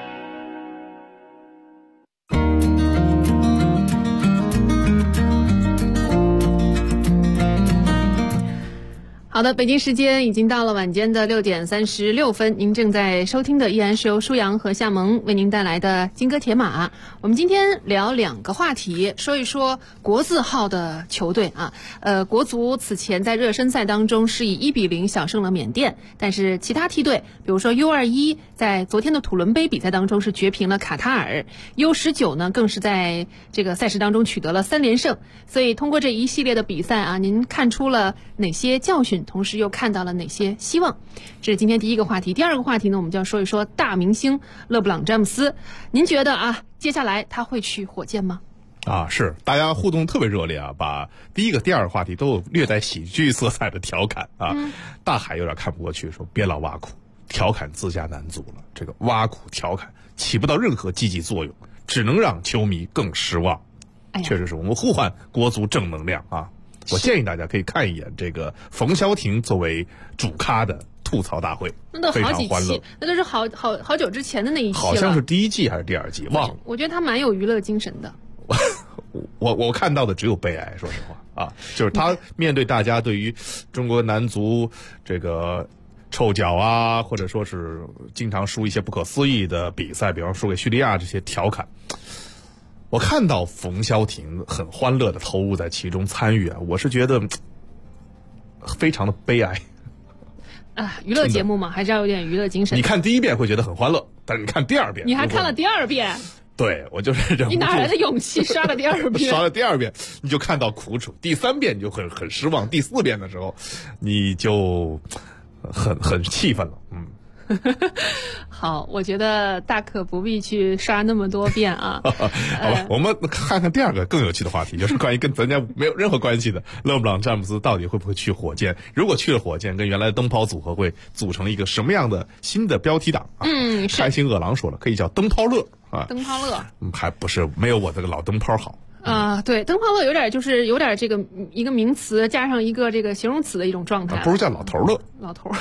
好的，北京时间已经到了晚间的6点36分，您正在收听的依然是由舒阳和夏萌为您带来的金戈铁马。我们今天聊2个话题，说一说国字号的球队啊。国足此前在热身赛当中是以1-0小胜了缅甸，但是其他梯队，比如说 U21 在昨天的土伦杯比赛当中是绝平了卡塔尔， U19 呢更是在这个赛事当中取得了3连胜。所以通过这一系列的比赛啊，您看出了哪些教训，同时又看到了哪些希望？这是今天第一个话题。第二个话题呢，我们就要说一说大明星勒布朗詹姆斯。您觉得啊，接下来他会去火箭吗？ 是大家互动特别热烈啊，把第一个、第二个话题都有略带喜剧色彩的调侃啊。大海有点看不过去，说别老挖苦，调侃自家男足了。这个挖苦调侃起不到任何积极作用，只能让球迷更失望。确实是我们呼唤国足正能量啊。我建议大家可以看一眼这个冯潇霆作为主咖的吐槽大会， 那都好几期，那都是好久之前的那一期了， 好像是第1季还是第2季，忘了。 我觉得他蛮有娱乐精神的。 我看到的只有悲哀，说实话啊，就是他面对大家对于中国男足这个臭脚啊，或者说是经常输一些不可思议的比赛，比方输给叙利亚这些调侃。我看到冯潇霆很欢乐的投入在其中参与啊，我是觉得非常的悲哀啊。娱乐节目嘛，还是要有点娱乐精神。 你看第1遍会觉得很欢乐，但是你看第2遍， 你还看了第2遍？ 对，我就是忍不住。 你哪来的勇气刷了第2遍？ 刷了第2遍，你就看到苦楚；第3遍你就很失望；第4遍的时候，你就很气愤了。 好，我觉得大可不必去刷那么多遍啊。 好吧，我们看看第二个更有趣的话题，就是关于跟咱家没有任何关系的勒布朗詹姆斯到底会不会去火箭？如果去了火箭，跟原来的灯泡组合会组成一个什么样的新的标题党啊？开心饿狼说了，可以叫灯泡乐啊。 灯泡乐， 还不是没有我这个老灯泡好。 对，灯泡乐有点这个一个名词加上一个这个形容词的一种状态， 不如叫老头乐。 老头，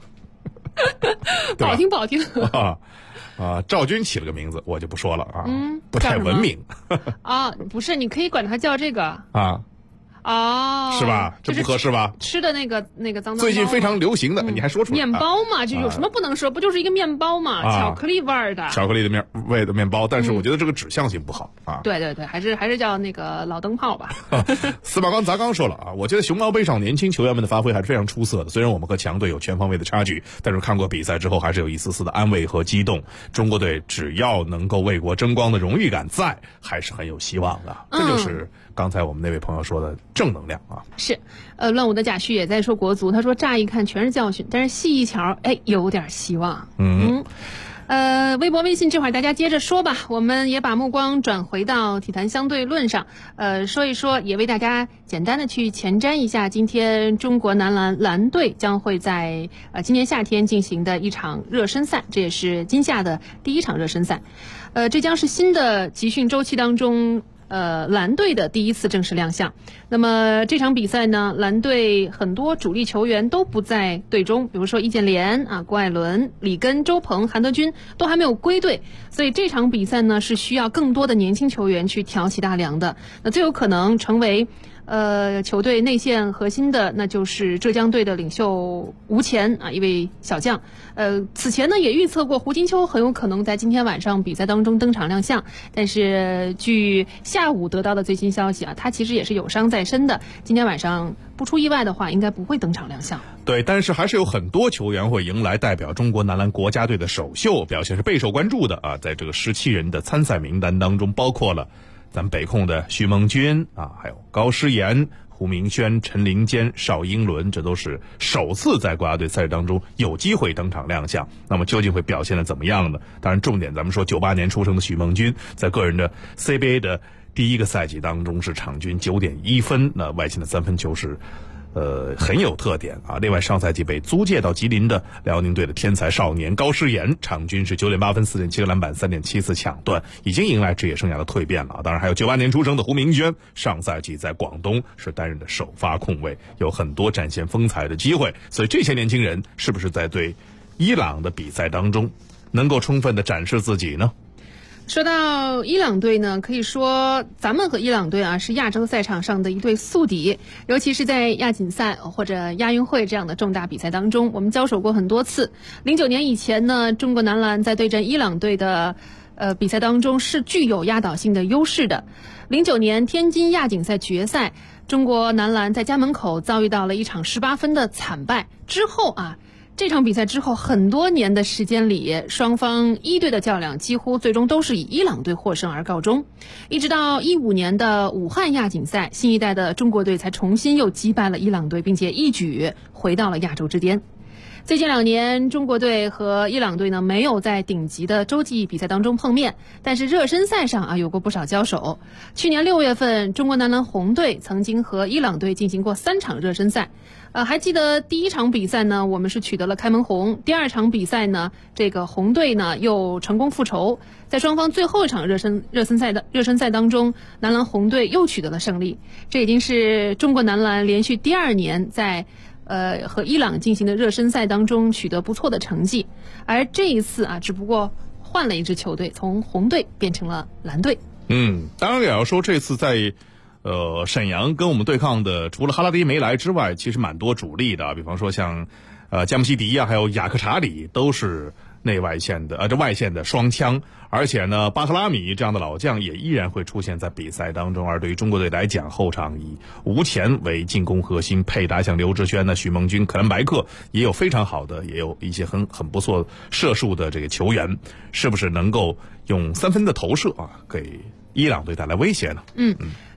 不好听不好听赵军起了个名字，我就不说了啊，不太文明不是，你可以管他叫这个是吧？这不合适吧？ 吃的那个脏最近非常流行的，你还说出来面包嘛，就有什么不能说？不就是一个面包嘛，巧克力味儿的， 巧克力的味的面包，但是我觉得这个指向性不好啊。 对，还是叫那个老灯泡吧。 司马刚砸缸说了啊，我觉得熊猫杯上年轻球员们的发挥还是非常出色的。虽然我们和强队有全方位的差距，但是看过比赛之后还是有一丝丝的安慰和激动。中国队只要能够为国争光的荣誉感在，还是很有希望的。这就是刚才我们那位朋友说的正能量啊。 是，乱舞的贾旭也在说国足，他说乍一看全是教训，但是细一瞧，有点希望。微博微信这会儿大家接着说吧，我们也把目光转回到体坛相对论上，说一说，也为大家简单的去前瞻一下今天中国男篮队将会在今年夏天进行的一场热身赛，这也是今夏的第一场热身赛，这将是新的集训周期当中蓝队的第一次正式亮相。那么这场比赛呢，蓝队很多主力球员都不在队中，比如说易建联郭艾伦、李根、周鹏、韩德君都还没有归队，所以这场比赛呢是需要更多的年轻球员去挑起大梁的。那最有可能成为球队内线核心的，那就是浙江队的领袖吴前一位小将。此前呢也预测过胡金秋很有可能在今天晚上比赛当中登场亮相，但是据下午得到的最新消息他其实也是有伤在身的，今天晚上不出意外的话应该不会登场亮相。 对，但是还是有很多球员会迎来代表中国男篮国家队的首秀，表现是备受关注的在这个17人的参赛名单当中，包括了咱们北控的徐梦军还有高诗岩、胡明轩、陈林坚、邵英伦，这都是首次在国家队赛事当中有机会登场亮相。那么究竟会表现得怎么样呢？当然重点咱们说98年出生的许梦军，在个人的 CBA 的第一个赛季当中是场均9.1分，那外线的三分球是很有特点另外上赛季被租借到吉林的辽宁队的天才少年高诗岩，场均是9.8分、4.7个篮板、3.7次抢断，已经迎来职业生涯的蜕变了。当然还有98年出生的胡明轩，上赛季在广东是担任的首发控卫，有很多展现风采的机会。所以这些年轻人是不是在对伊朗的比赛当中能够充分的展示自己呢？ 说到伊朗队呢，可以说咱们和伊朗队是亚洲赛场上的一对宿敌，尤其是在亚锦赛或者亚运会这样的重大比赛当中，我们交手过很多次。09年以前呢，中国男篮在对阵伊朗队的比赛当中是具有压倒性的优势的。09年天津亚锦赛决赛，中国男篮在家门口遭遇到了一场18分的惨败，之后这场比赛之后很多年的时间里，双方一队的较量几乎最终都是以伊朗队获胜而告终。一直到15年的武汉亚锦赛，新一代的中国队才重新又击败了伊朗队，并且一举回到了亚洲之巅。最近2年，中国队和伊朗队呢没有在顶级的洲际比赛当中碰面，但是热身赛上有过不少交手。去年6月份，中国男篮红队曾经和伊朗队进行过3场热身赛。还记得第一场比赛呢，我们是取得了开门红。第2场比赛呢，这个红队呢又成功复仇，在双方最后一场热身赛当中，男篮红队又取得了胜利。这已经是中国男篮连续第2年在和伊朗进行的热身赛当中取得不错的成绩，而这一次只不过换了一支球队，从红队变成了蓝队。 当然也要说这次在沈阳跟我们对抗的，除了哈拉迪没来之外，其实蛮多主力的，比方说像加姆西迪还有雅克查里都是内外线的这外线的双枪，而且呢巴赫拉米这样的老将也依然会出现在比赛当中。而对于中国队来讲，后场以吴前为进攻核心，配搭像刘志轩许梦军、克兰白克也有非常好的，也有一些很不错射术的这个球员，是不是能够用3分的投射给伊朗队带来威胁呢？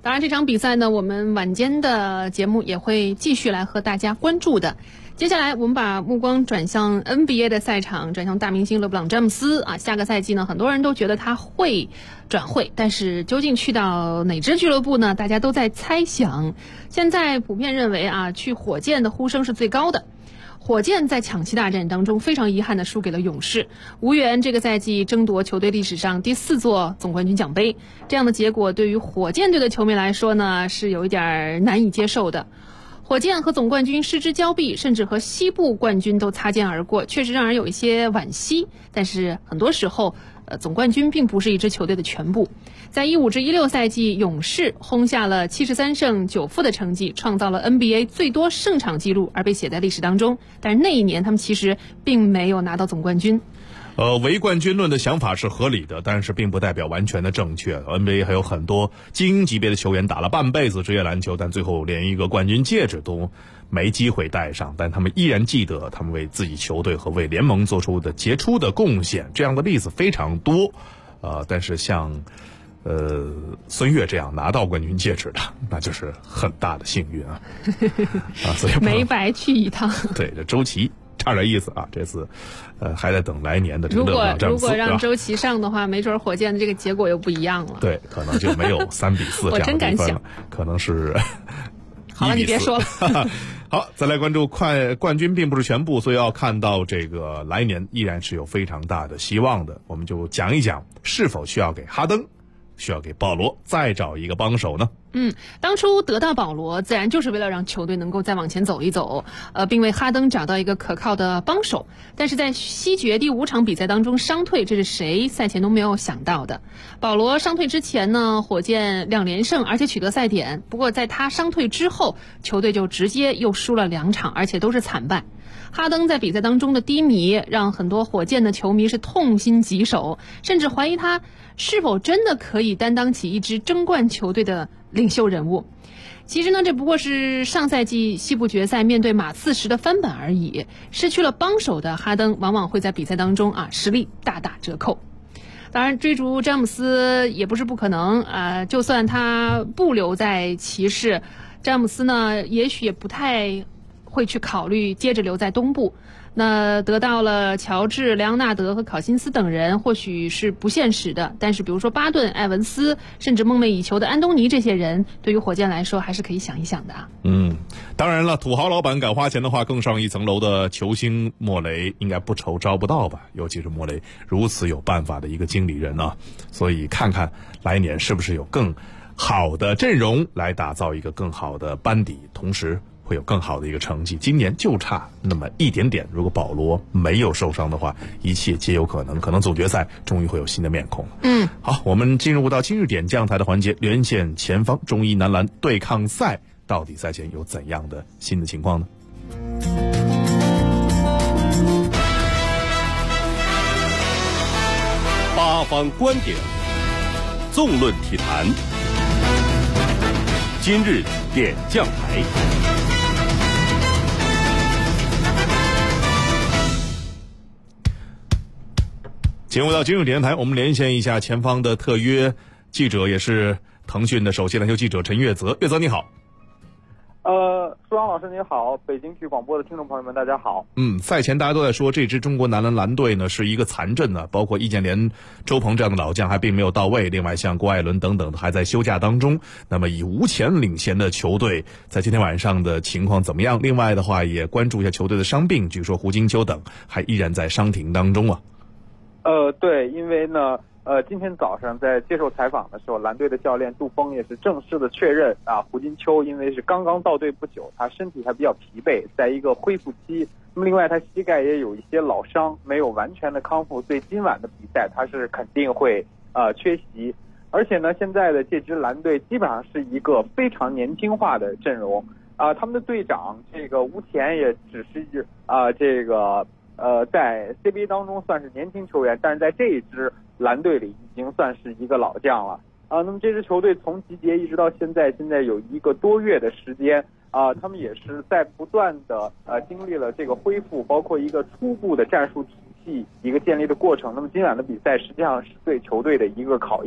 当然，这场比赛呢，我们晚间的节目也会继续来和大家关注的。接下来，我们把目光转向 NBA 的赛场，转向大明星勒布朗·詹姆斯啊。下个赛季呢，很多人都觉得他会转会，但是究竟去到哪支俱乐部呢？大家都在猜想。现在普遍认为啊，去火箭的呼声是最高的。火箭在抢七大战当中非常遗憾地输给了勇士，无缘这个赛季争夺球队历史上第4座总冠军奖杯。这样的结果对于火箭队的球迷来说呢，是有一点难以接受的。火箭和总冠军失之交臂，甚至和西部冠军都擦肩而过，确实让人有一些惋惜。但是很多时候，总冠军并不是一支球队的全部。在15-16赛季，勇士轰下了73胜9负的成绩，创造了 NBA 最多胜场纪录，而被写在历史当中。但是那一年他们其实并没有拿到总冠军。 唯冠军论的想法是合理的，但是并不代表完全的正确。NBA 还有很多精英级别的球员打了半辈子职业篮球，但最后连一个冠军戒指都没机会戴上，但他们依然记得他们为自己球队和为联盟做出的杰出的贡献。这样的例子非常多，但是像孙悦这样拿到冠军戒指的，那就是很大的幸运啊！所以没白去一趟。 对，这周琦差点意思啊！这次，还在等来年的这个勒布朗詹姆斯。 如果让周琦上的话，没准火箭的这个结果又不一样了。 对，可能就没有3-4这样的比分了，可能是好了，你别说了。 好，再来关注冠军并不是全部，所以要看到这个来年依然是有非常大的希望的。我们就讲一讲是否需要给哈登，需要给保罗再找一个帮手呢？ 当初得到保罗自然就是为了让球队能够再往前走一走，并为哈登找到一个可靠的帮手。但是在西决第5场比赛当中伤退，这是谁赛前都没有想到的。保罗伤退之前呢，火箭2连胜，而且取得赛点。不过在他伤退之后，球队就直接又输了2场，而且都是惨败。哈登在比赛当中的低迷，让很多火箭的球迷是痛心疾首，甚至怀疑他是否真的可以担当起一支争冠球队的领袖人物。其实呢，这不过是上赛季西部决赛面对马刺时的翻版而已。失去了帮手的哈登，往往会在比赛当中实力大打折扣。当然，追逐詹姆斯也不是不可能，就算他不留在骑士，詹姆斯呢，也许也不太会去考虑接着留在东部。那得到了乔治、莱昂纳德和考辛斯等人，或许是不现实的。但是比如说巴顿、埃文斯，甚至梦寐以求的安东尼这些人，对于火箭来说还是可以想一想的啊。 当然了，土豪老板敢花钱的话，更上一层楼的球星莫雷应该不愁招不到吧？尤其是莫雷如此有办法的一个经理人啊，所以看看来年是不是有更好的阵容来打造一个更好的班底，同时会有更好的一个成绩。今年就差那么一点点，如果保罗没有受伤的话，一切皆有可能。可能总决赛终于会有新的面孔。好，我们进入到今日点将台的环节，连线前方中医男篮对抗赛，到底赛前有怎样的新的情况呢？ 八方观点，纵论体坛，今日点将台。 进入到今日点台，我们连线一下前方的特约记者，也是腾讯的首席篮球记者陈月泽。月泽你好。 舒阳老师你好，北京体育广播的听众朋友们大家好。 赛前大家都在说这支中国男篮篮队呢是一个残阵呢，包括易建联、周鹏这样的老将还并没有到位，另外像郭艾伦等等的还在休假当中。那么以吴前领衔的球队在今天晚上的情况怎么样？另外的话也关注一下球队的伤病，据说胡金秋等还依然在伤停当中啊。 对，因为呢今天早上在接受采访的时候，蓝队的教练杜峰也是正式的确认胡金秋因为是刚刚到队不久，他身体还比较疲惫，在一个恢复期。那么另外他膝盖也有一些老伤，没有完全的康复，所以今晚的比赛他是肯定会缺席。而且呢，现在的这支蓝队基本上是一个非常年轻化的阵容他们的队长这个吴前也只是在 CBA 当中算是年轻球员，但是在这一支蓝队里已经算是一个老将了那么这支球队从集结一直到现在有1个多月的时间他们也是在不断的经历了这个恢复，包括一个初步的战术体系一个建立的过程。那么今晚的比赛实际上是对球队的一个考验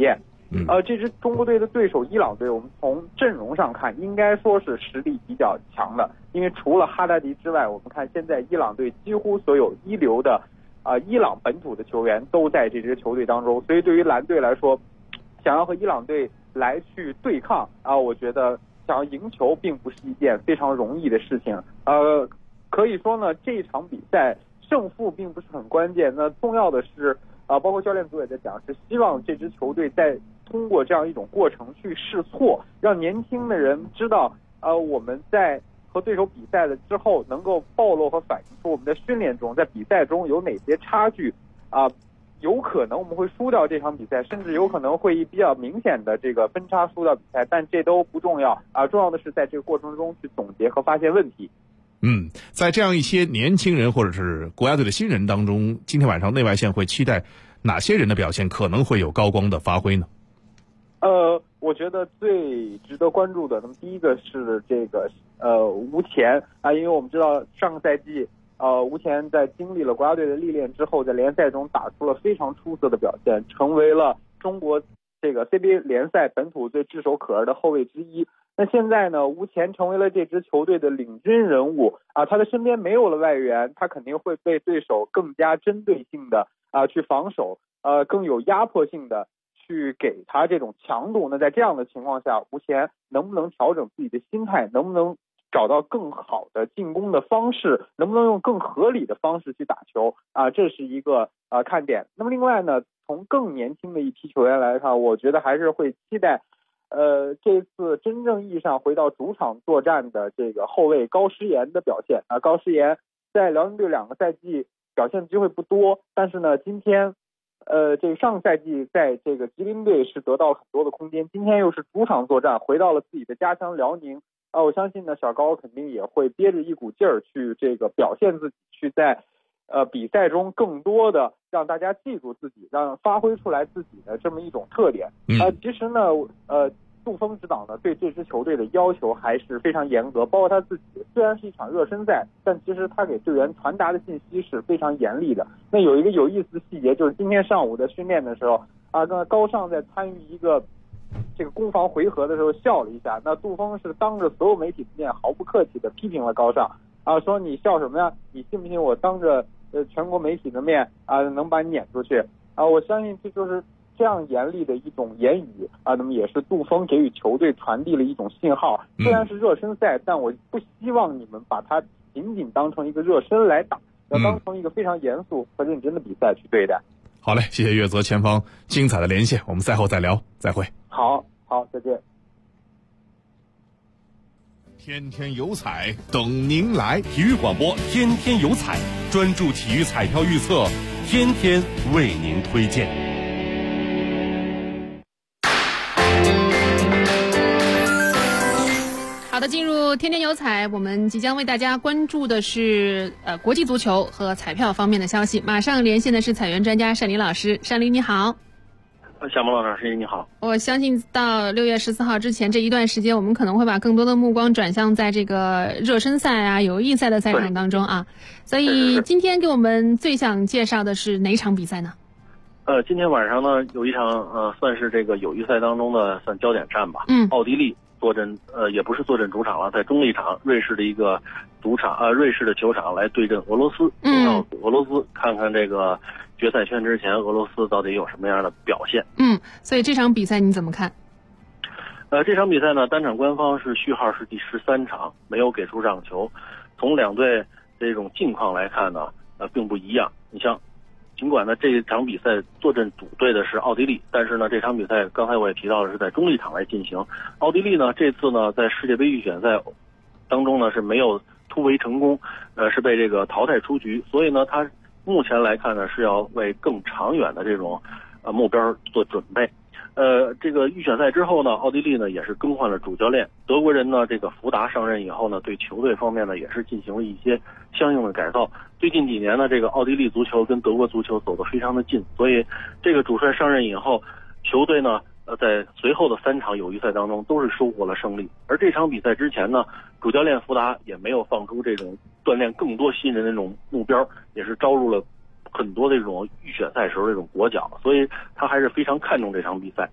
这支中国队的对手伊朗队，我们从阵容上看，应该说是实力比较强的，因为除了哈达迪之外，我们看现在伊朗队几乎所有一流的伊朗本土的球员都在这支球队当中，所以对于蓝队来说，想要和伊朗队来去对抗我觉得想要赢球并不是一件非常容易的事情。可以说呢，这一场比赛胜负并不是很关键，那重要的是包括教练组也在讲，是希望这支球队在通过这样一种过程去试错，让年轻的人知道我们在和对手比赛了之后能够暴露和反映出我们的训练中在比赛中有哪些差距有可能我们会输掉这场比赛，甚至有可能会以比较明显的这个分差输掉比赛，但这都不重要重要的是在这个过程中去总结和发现问题。 在这样一些年轻人或者是国家队的新人当中，今天晚上内外线会期待哪些人的表现可能会有高光的发挥呢？ 我觉得最值得关注的，那么第一个是这个吴前因为我们知道上个赛季吴前在经历了国家队的历练之后，在联赛中打出了非常出色的表现，成为了中国这个 CBA 联赛本土最炙手可热的后卫之一。那现在呢，吴前成为了这支球队的领军人物他的身边没有了外援，他肯定会被对手更加针对性的去防守，更有压迫性的去给他这种强度。那在这样的情况下，吴前能不能调整自己的心态，能不能找到更好的进攻的方式，能不能用更合理的方式去打球这是一个看点。那么另外呢，从更年轻的一批球员来看，我觉得还是会期待这次真正意义上回到主场作战的这个后卫高诗岩的表现高诗岩在辽宁队2个赛季表现的机会不多，但是呢今天这个上个赛季在这个吉林队是得到很多的空间，今天又是主场作战，回到了自己的家乡辽宁我相信呢小高肯定也会憋着一股劲儿去这个表现自己，去在比赛中更多的让大家记住自己，让发挥出来自己的这么一种特点其实呢杜峰指导呢对这支球队的要求还是非常严格，包括他自己虽然是一场热身赛，但其实他给队员传达的信息是非常严厉的。那有一个有意思的细节，就是今天上午的训练的时候高尚在参与一个这个攻防回合的时候笑了一下，那杜峰是当着所有媒体的面毫不客气的批评了高尚说你笑什么呀，你信不信我当着全国媒体的面能把你撵出去我相信这就是这样严厉的一种言语那么也是杜峰给予球队传递了一种信号，虽然是热身赛，但我不希望你们把它仅仅当成一个热身来打，要当成一个非常严肃和认真的比赛去对待。 好嘞，谢谢岳泽前锋精彩的连线，我们赛后再聊，再会。 好，再见。 天天有彩等您来， 体育广播天天有彩，专注体育彩票预测，天天为您推荐。 好的，进入天天有彩，我们即将为大家关注的是国际足球和彩票方面的消息。马上连线的是彩员专家单林老师，单林你好。 夏萌老师你好。 我相信到6月14号之前这一段时间，我们可能会把更多的目光转向在这个热身赛友谊赛的赛场当中所以今天给我们最想介绍的是哪场比赛呢？ 今天晚上呢有一场算是这个友谊赛当中的算焦点战吧。奥地利坐镇也不是坐镇主场了，在中立场瑞士的一个主场瑞士的球场来对阵俄罗斯，俄罗斯看看这个决赛圈之前俄罗斯到底有什么样的表现。 所以这场比赛你怎么看？ 这场比赛呢单场官方是序号是第13场，没有给出让球。从两队这种境况来看呢并不一样。你像尽管呢这场比赛坐镇主队的是奥地利，但是呢这场比赛刚才我也提到的是在中立场来进行。奥地利呢这次呢在世界杯预选赛当中呢是没有突围成功，是被这个淘汰出局，所以呢他目前来看呢是要为更长远的这种目标做准备。这个预选赛之后呢，奥地利呢也是更换了主教练，德国人呢这个福达上任以后呢，对球队方面呢也是进行了一些相应的改造。最近几年呢，这个奥地利足球跟德国足球走得非常的近，所以这个主帅上任以后，球队呢在随后的3场友谊赛当中都是收获了胜利。而这场比赛之前呢，主教练福达也没有放出这种锻炼更多新人的那种目标，也是招入了很多这种预选赛时候这种国脚，所以他还是非常看重这场比赛。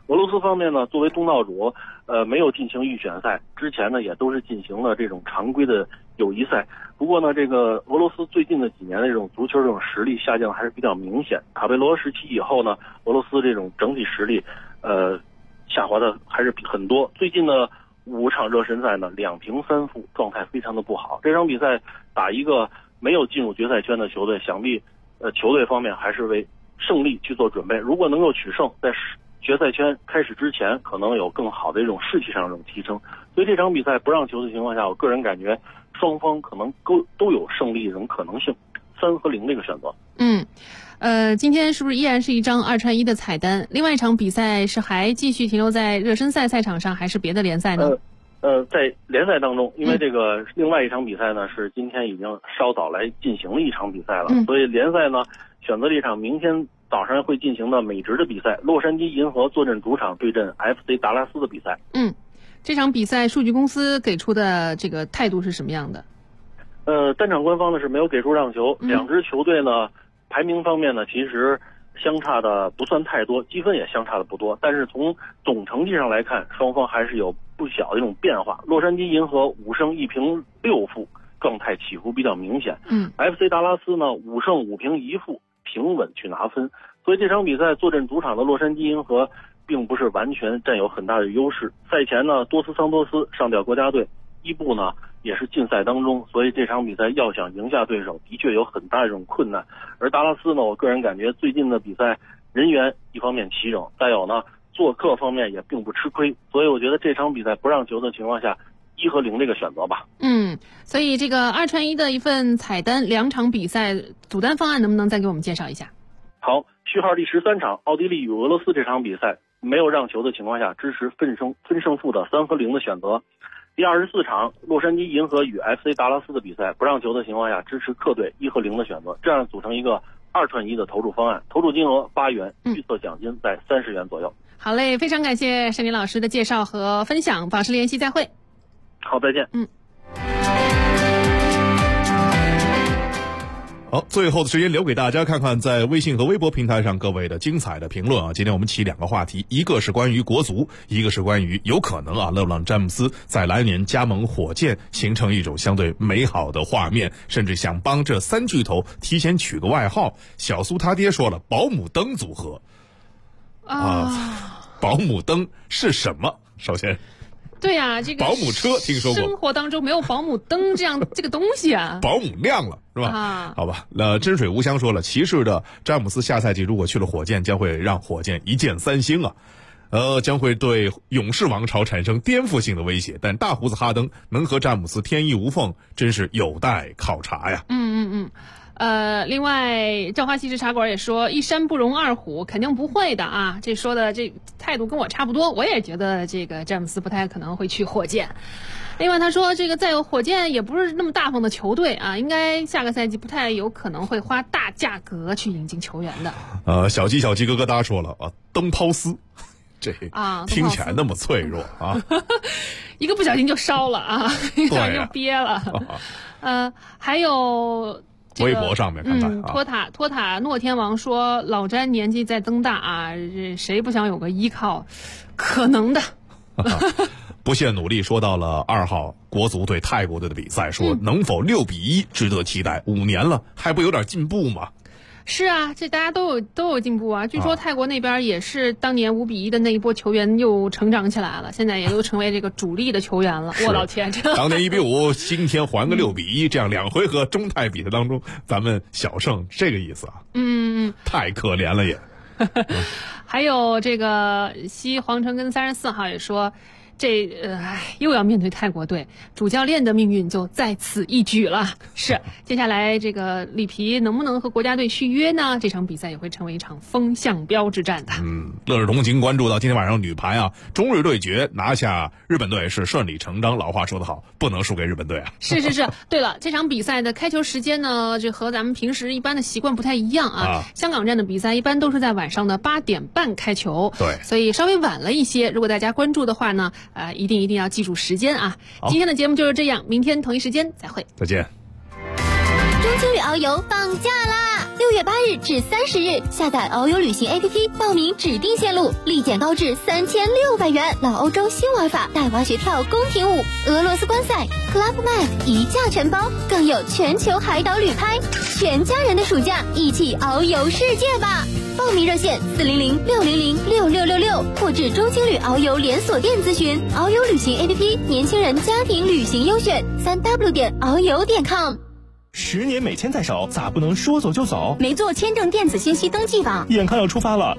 俄罗斯方面呢，作为东道主，没有进行预选赛，之前呢也都是进行了这种常规的友谊赛。不过呢，这个俄罗斯最近的几年的这种足球这种实力下降还是比较明显。卡佩罗时期以后呢，俄罗斯这种整体实力，下滑的还是很多。最近的5场热身赛呢，2平3负，状态非常的不好。这场比赛打一个没有进入决赛圈的球队，想必球队方面还是为胜利去做准备。如果能够取胜，在决赛圈开始之前，可能有更好的这种士气上的这种提升。所以这场比赛不让球的情况下，我个人感觉双方可能都有胜利这种可能性，3和0这个选择。 今天是不是依然是一张2串1的彩单？另外一场比赛是还继续停留在热身赛赛场上，还是别的联赛呢？ 在联赛当中，因为这个另外一场比赛呢是今天已经稍早来进行了一场比赛了，所以联赛呢选择了一场明天早上会进行的美职的比赛，洛杉矶银河坐镇主场对阵 FC 达拉斯的比赛。 这场比赛数据公司给出的这个态度是什么样的？ 单场官方呢是没有给出让球，两支球队呢排名方面呢其实相差的不算太多，积分也相差的不多，但是从总成绩上来看，双方还是有不小的一种变化。洛杉矶银河5胜1平6负，状态起伏比较明显。FC 达拉斯呢5胜5平1负，平稳去拿分。所以这场比赛坐镇主场的洛杉矶银河并不是完全占有很大的优势。赛前呢，多斯桑托斯上调国家队，伊布呢也是禁赛当中，所以这场比赛要想赢下对手，的确有很大的这种困难。而达拉斯呢，我个人感觉最近的比赛人员一方面齐整，再有呢做客方面也并不吃亏，所以我觉得这场比赛不让球的情况下，1和0这个选择吧。 所以这个2串1的一份彩单，2场比赛组单方案能不能再给我们介绍一下？ 好，序号第13场，奥地利与俄罗斯这场比赛没有让球的情况下，支持分胜负的3和0的选择。第24场，洛杉矶银河与 FC 达拉斯的比赛，不让球的情况下，支持客队1和0的选择，这样组成一个2串1的投注方案，投注金额8元，预测奖金在30元左右。 好嘞，非常感谢沈林老师的介绍和分享，保持联系，再会。 好，再见。 好，最后的时间留给大家看看在微信和微博平台上各位的精彩的评论啊。今天我们起2个话题，一个是关于国足，一个是关于有可能勒布朗詹姆斯在来年加盟火箭，形成一种相对美好的画面，甚至想帮这3巨头提前取个外号。小苏他爹说了，保姆灯组合保姆灯是什么？首先对呀，这个保姆车听说过， 生活当中没有保姆灯这个东西啊。 保姆亮了是吧？好吧，真水无香说了，骑士的詹姆斯下赛季如果去了火箭，将会让火箭一箭3星啊，将会对勇士王朝产生颠覆性的威胁。但大胡子哈登能和詹姆斯天衣无缝，真是有待考察呀。 另外赵花西式茶馆也说一山不容2虎，肯定不会的啊，这说的这态度跟我差不多，我也觉得这个詹姆斯不太可能会去火箭。另外他说这个再有火箭也不是那么大方的球队啊，应该下个赛季不太有可能会花大价格去引进球员的。小鸡哥哥大说了啊，灯泡丝这听起来那么脆弱啊，一个不小心就烧了啊，一个就憋了。还有微博上面看看托塔诺天王说老詹年纪在增大啊，谁不想有个依靠？可能的。不懈努力说到了2号国足对泰国队的比赛，说能否6-1值得期待，5年了还不有点进步吗？是啊，这大家都有进步啊。据说泰国那边也是当年5-1的那一波球员又成长起来了，现在也都成为这个主力的球员了。我老天，当年1-5，今天还个6-1，这样2回合中泰比赛当中咱们小胜，这个意思啊。太可怜了也。还有这个西黄城跟34号也说，又要面对泰国队，主教练的命运就在此一举了。是，接下来这个里皮能不能和国家队续约呢？这场比赛也会成为一场风向标之战的。乐视同情关注到今天晚上女排啊，中日对决拿下日本队是顺理成章。老话说得好，不能输给日本队啊。是。对了，这场比赛的开球时间呢，这和咱们平时一般的习惯不太一样啊。香港站的比赛一般都是在晚上的8点半开球，对，所以稍微晚了一些。如果大家关注的话呢，一定要记住时间啊！今天的节目就是这样，明天同一时间再会，再见。 中青旅遨游放假啦！ 6月8日至30日，下载遨游旅行 APP 报名指定线路，立减高至3600元。老欧洲新玩法，带娃学跳宫廷舞，俄罗斯观赛 Club Med 一价全包，更有全球海岛旅拍，全家人的暑假一起遨游世界吧！报名热线400-600-6666，或至中青旅遨游连锁店咨询。遨游旅行 APP 年轻人家庭旅行优选，3w.遨游.com。 10年美签在手，咋不能说走就走？ 没做签证电子信息登记吧？ 眼看要出发了。